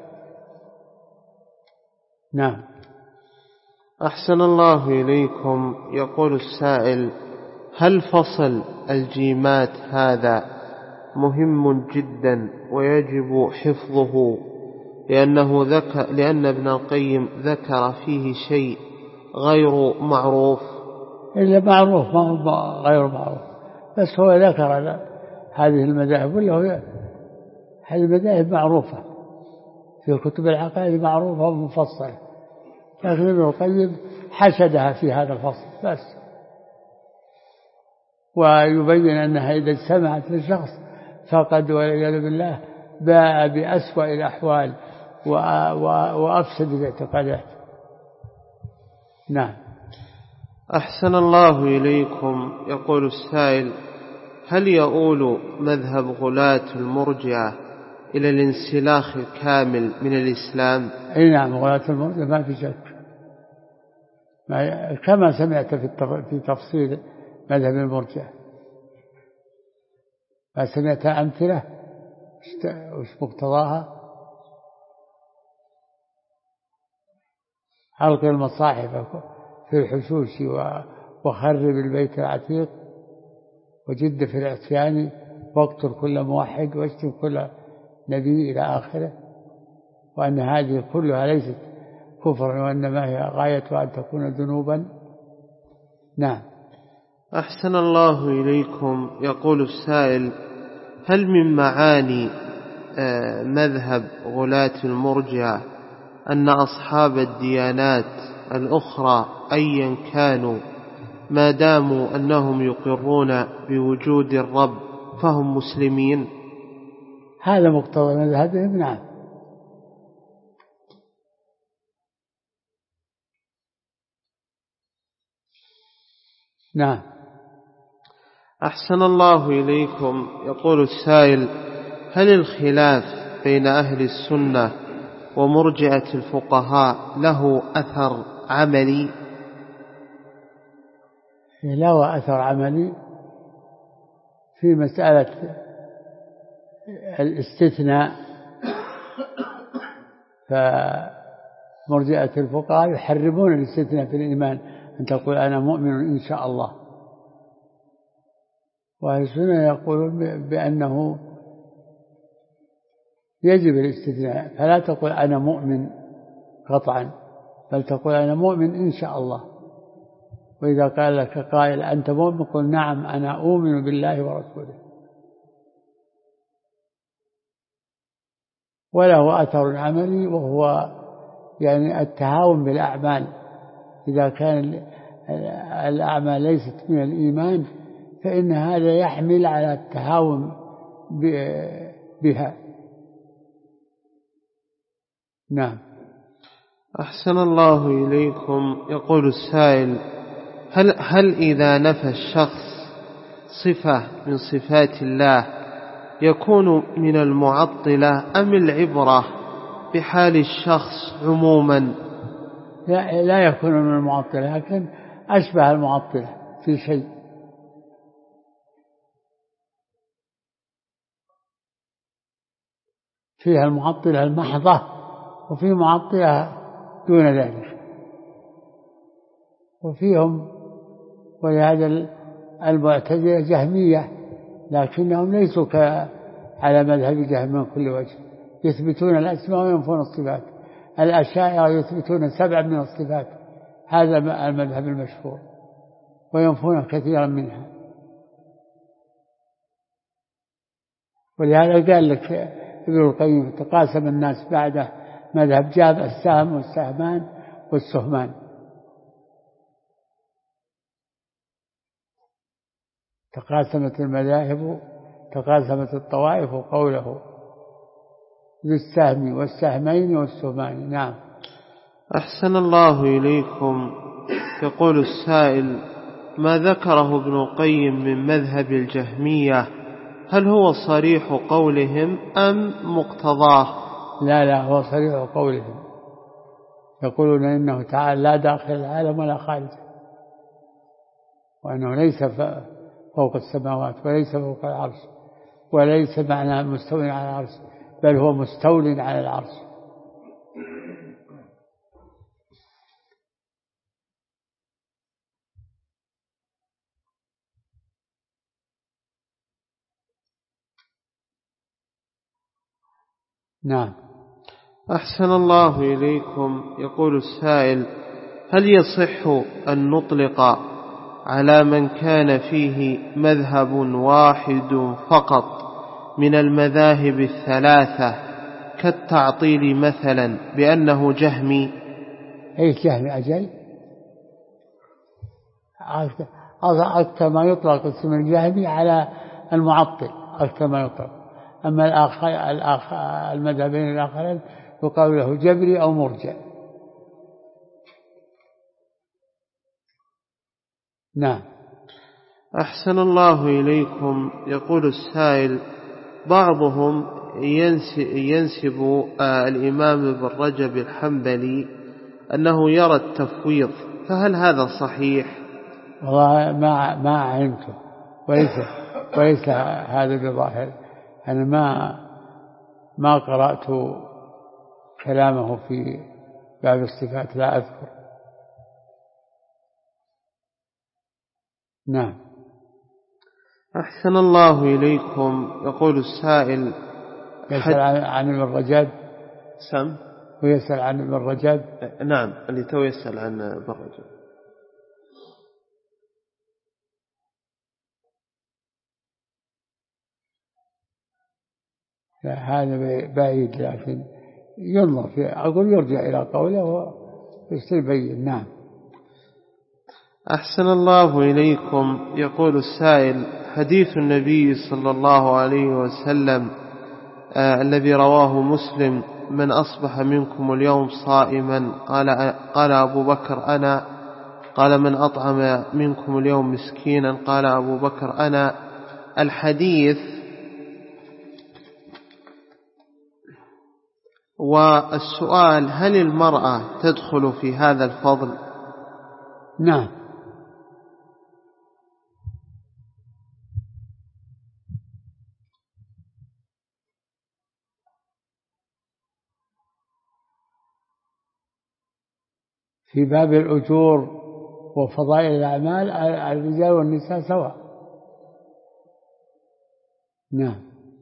S2: نعم.
S3: أحسن الله إليكم. يقول السائل: هل فصل الجيمات هذا مهم جدا ويجب حفظه لأن ابن القيم ذكر فيه شيء غير معروف؟
S2: إلا معروف، ما هو غير معروف، بس هو ذكر هذه المذاهب، ولا هذه المذاهب معروفة في كتب العقائد، معروفة ومفصلة، لكن ابن القيم حشدها في هذا الفصل بس، ويبين أنها إذا اجتمعت للشخص فقد والعياذ بالله باء بأسوأ الأحوال وأفسد الاعتقادات. نعم.
S3: أحسن الله إليكم. يقول السائل: هل يؤول مذهب غلاة المرجعة إلى الانسلاخ الكامل من الإسلام؟
S2: أي نعم، غلاة المرجعة ما في شك، كما سمعت في تفصيل مذهب المرجعة، ما سمعت أمثلة وش مقتضاها؟ حلق المصاحف في الحشوش وخرب البيت العتيق وجد في العصيان واقتل كل موحد واشتم كل نبي إلى آخره، وأن هذه كلها ليست كفرا وإنما هي غاية أن تكون ذنوبا. نعم.
S3: أحسن الله إليكم. يقول السائل: هل من معاني مذهب غلاة المرجعة أن أصحاب الديانات الأخرى أيا كانوا ما داموا أنهم يقرون بوجود الرب فهم مسلمين؟
S2: هذا مقتضى مذهبهم. نعم. نعم.
S3: أحسن الله إليكم. يقول السائل: هل الخلاف بين أهل السنة ومرجئة الفقهاء له أثر عملي؟
S2: له أثر عملي في مسألة الاستثناء، فمرجئة الفقهاء يحرمون الاستثناء في الإيمان، أن تقول أنا مؤمن إن شاء الله، وأهل السنة يقولون بأنه يجب الاستثناء، فلا تقول أنا مؤمن قطعا، بل تقول أنا مؤمن إن شاء الله. وإذا قال لك قائل أنت مؤمن قل نعم أنا أؤمن بالله ورسوله. وله أثر عملي، وهو يعني التهاون بالأعمال. إذا كان الأعمال ليست من الإيمان فإن هذا يحمل على التهاون بها. نعم.
S3: أحسن الله إليكم. يقول السائل: هل إذا نفى الشخص صفة من صفات الله يكون من المعطلة أم العبرة بحال الشخص عموما؟
S2: لا يكون من المعطلة، لكن أشبه المعطلة في شيء. فيها المعطلة المحضة وفي معطلة دون ذلك، وفيهم ولهذا المعتزلة جهمية، لكنهم ليسوا على مذهب جهم من كل وجه، يثبتون الأسماء وينفون الصفات. الأشاعرة يثبتون 7 من الصفات، هذا المذهب المشهور، وينفون كثيرا منها. ولهذا قال لك ابن القيم: تقاسم الناس بعده مذهب جاب السهم والسهمان والسهمان. تقاسمت المذاهب، تقاسمت الطوائف قوله ذو السهم والسهمين والسهمان. نعم.
S3: أحسن الله إليكم. يقول السائل: ما ذكره ابن القيم من مذهب الجهمية هل هو صريح قولهم أم مقتضاه؟
S2: لا هو صريح قولهم، يقولون إنه تعالى لا داخل العالم ولا خارجه، وأنه ليس فوق السماوات وليس فوق العرش، وليس معنى مستوى على العرش، بل هو مستول على العرش. نعم.
S3: أحسن الله إليكم. يقول السائل: هل يصح أن نطلق على من كان فيه مذهب واحد فقط من المذاهب الثلاثة كالتعطيل مثلا بأنه جهمي؟
S2: أي جهمي أجل أكثر ما يطلق اسم الجهمي على المعطل أكثر ما يطلق، أما المذهبين الآخرين يقال له جبري أو مرجع. نعم.
S3: أحسن الله إليكم. يقول السائل: بعضهم ينسب الإمام ابن رجب الحنبلي أنه يرى التفويض، فهل هذا صحيح؟
S2: والله ما علمته، وليس هذا بظاهر. أنا ما قرأت كلامه في باب الصفات، لا أذكر. نعم.
S3: أحسن الله إليكم. يقول السائل:
S2: يسأل عن ابن رجب.
S3: سم
S2: ويسأل عن ابن رجب.
S3: نعم، اللي تو يسأل عن ابن رجب.
S2: هذا بعيد، لكن ينظر فيه، أقول يرجع إلى قوله ويستبين. نعم.
S3: أحسن الله إليكم. يقول السائل: حديث النبي صلى الله عليه وسلم الذي رواه مسلم: من أصبح منكم اليوم صائما قال أبو بكر أنا، قال من أطعم منكم اليوم مسكينا قال أبو بكر أنا. الحديث والسؤال: هل المرأة تدخل في هذا الفضل؟
S2: نعم. في باب الأجور وفضائل الأعمال الرجال والنساء سواء. نعم.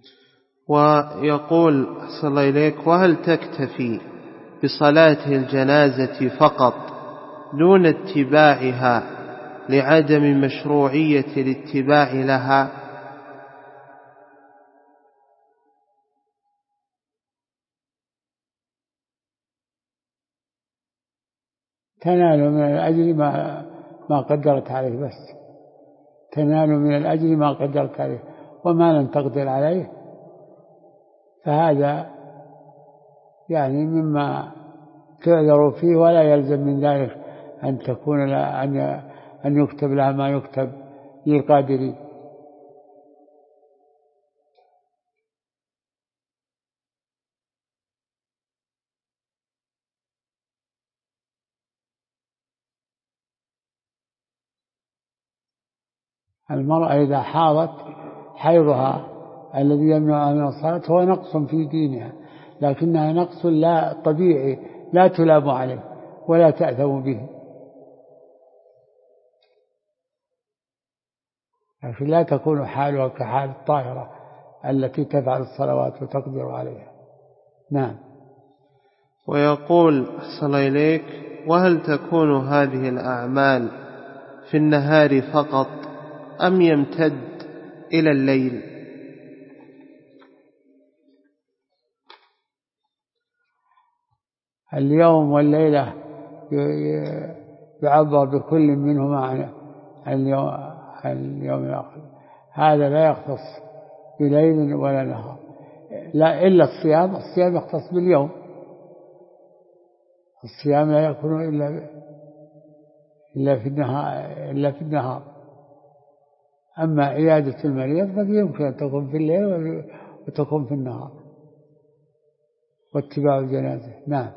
S3: ويقول أحسن الله إليك: وهل تكتفي بصلاة الجنازة فقط دون اتباعها لعدم مشروعية الاتباع لها؟
S2: تنال من الأجر ما قدرت عليه، بس تنال من الأجر ما قدرت عليه، وما لم تقدر عليه فهذا يعني مما تعذر فيه، ولا يلزم من ذلك أن تكون أن يكتب لها ما يكتب للقادرين. المرأة إذا حاضت حيضها الذي يمنعها من الصلاة هو نقص في دينها، لكنها نقص لا طبيعي لا تلام عليه ولا تأثم به، لكن لا تكون حالها كحال الطاهرة التي تفعل الصلوات وتقدر عليها. نعم.
S3: ويقول أحسن إليك: وهل تكون هذه الأعمال في النهار فقط أم يمتد إلى الليل؟
S2: اليوم والليلة يعبر بكل منهما عن اليوم الآخر، هذا لا يختص بليل ولا نهار، لا إلا الصيام يختص باليوم، الصيام لا يكون إلا في النهار. أما عيادة المريض فيمكن أن تكون في الليل وتكون في النهار، واتباع الجنازة. نعم.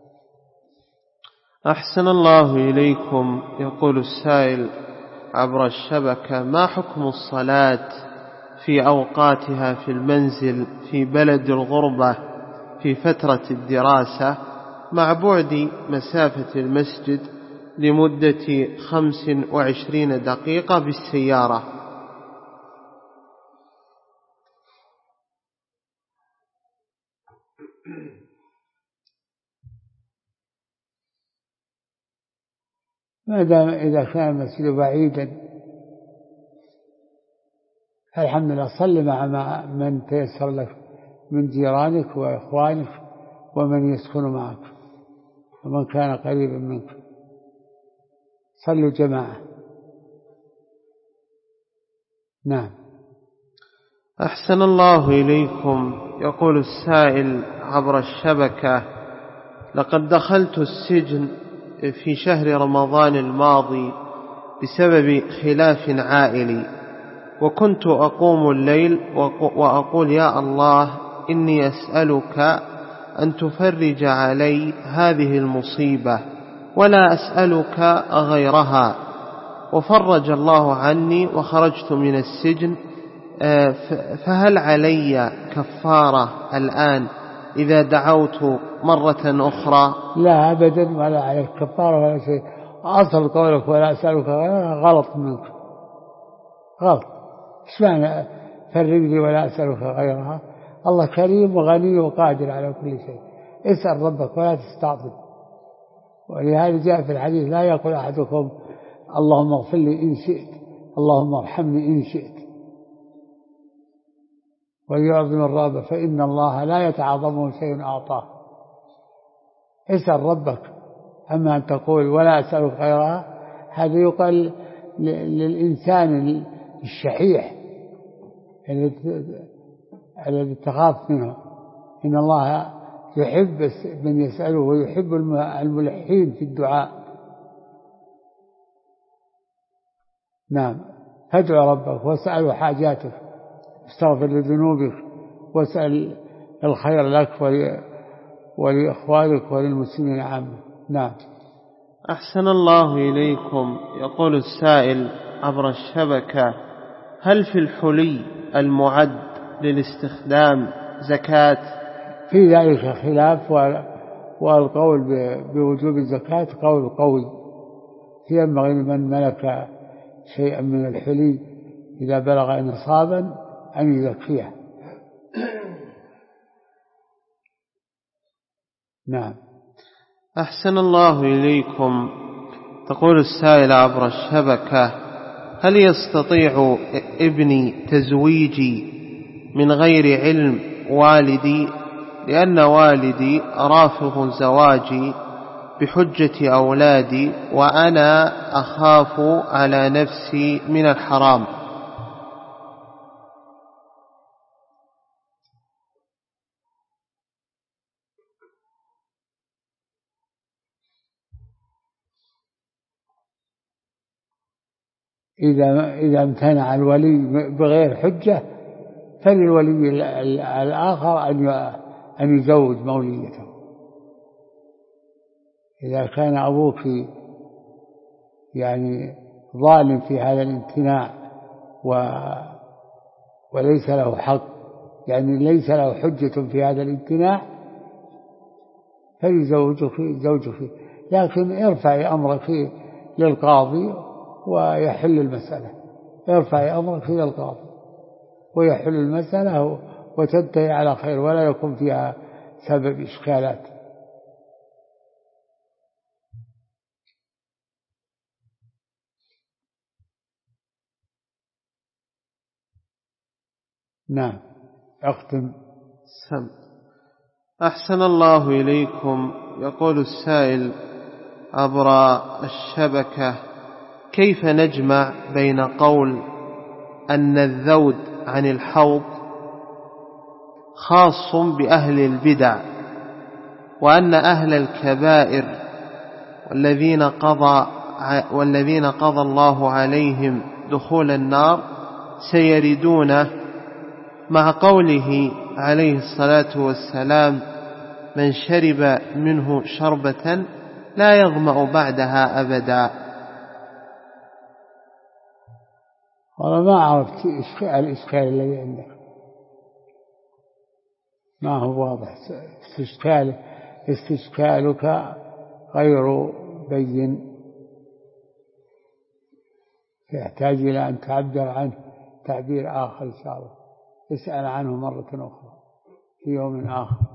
S3: أحسن الله إليكم. يقول السائل عبر الشبكة: ما حكم الصلاة في أوقاتها في المنزل في بلد الغربة في فترة الدراسة مع بعد مسافة المسجد لمدة 25 دقيقة بالسيارة؟
S2: ما دام إذا كان المسجد بعيدا الحمد لله، صل مع من تيسر لك من جيرانك وإخوانك ومن يسكن معك ومن كان قريبا منك، صلوا جماعة. نعم.
S3: أحسن الله إليكم. يقول السائل عبر الشبكة: لقد دخلت السجن في شهر رمضان الماضي بسبب خلاف عائلي، وكنت أقوم الليل وأقول: يا الله إني أسألك أن تفرج علي هذه المصيبة ولا أسألك غيرها، وفرج الله عني وخرجت من السجن. فهل علي كفارة الآن إذا دعوت مرة أخرى؟
S2: لا أبدا، ولا عليك كفارة ولا شيء. أصل قولك ولا أسألك غيرها غلط منك، غلط. إيش معنى فرج لي ولا أسألك غيرها؟ الله كريم وغني وقادر على كل شيء، اسأل ربك ولا تستعطف. ولهذا جاء في الحديث: لا يقول أحدكم اللهم اغفر لي إن شئت، اللهم ارحمني إن شئت، وليعظم الرغبة فإن الله لا يتعاظمه شيء أعطاه. اسأل ربك. أما أن تقول ولا أسألك غيرها، هذا يقال للإنسان الشحيح الذي تخاف منه. إن الله يحب من يسأله ويحب الملحين في الدعاء. نعم. فادع ربك واسأله حاجاتك، استغفر لذنوبك، واسأل الخير لك ولإخوانك وللمسلمين عامة. نعم.
S3: أحسن الله إليكم. يقول السائل عبر الشبكة: هل في الحلي المعد للاستخدام زكاة؟
S2: في ذلك خلاف، والقول بوجوب الزكاة قول قوي. ينبغي لمن ملك شيئا من الحلي إذا بلغ نصابا أن يزكيه. نعم.
S3: أحسن الله إليكم. تقول السائل عبر الشبكة: هل يستطيع ابني تزويجي من غير علم والدي، لأن والدي رافض زواجي بحجة أولادي وأنا أخاف على نفسي من الحرام؟
S2: إذا امتنع الولي بغير حجة فللولي الآخر أن يزوج موليته. إذا كان أبوك يعني ظالم في هذا الامتناع وليس له حق، يعني ليس له حجة في هذا الامتناع، فليزوجك. لكن ارفعي أمرك للقاضي ويحل المسألة. ارفعي أمرك إلى القاضي ويحل المسألة وتنتهي على خير، ولا يكون فيها سبب إشكالات. نعم. أختم.
S3: أحسن الله إليكم. يقول السائل عبر الشبكة: كيف نجمع بين قول أن الذود عن الحوض خاص بأهل البدع، وأن أهل الكبائر والذين قضى والذين قضى الله عليهم دخول النار سيردونه، مع قوله عليه الصلاة والسلام: من شرب منه شربة لا يظمأ بعدها أبدا.
S2: والله ما عرفت الإشكال الذي عندك، ما هو واضح. استشكالك غير بين، يحتاج إلى أن تعبر عنه تعبير آخر إن شاء الله. اسأل عنه مرة أخرى في يوم آخر.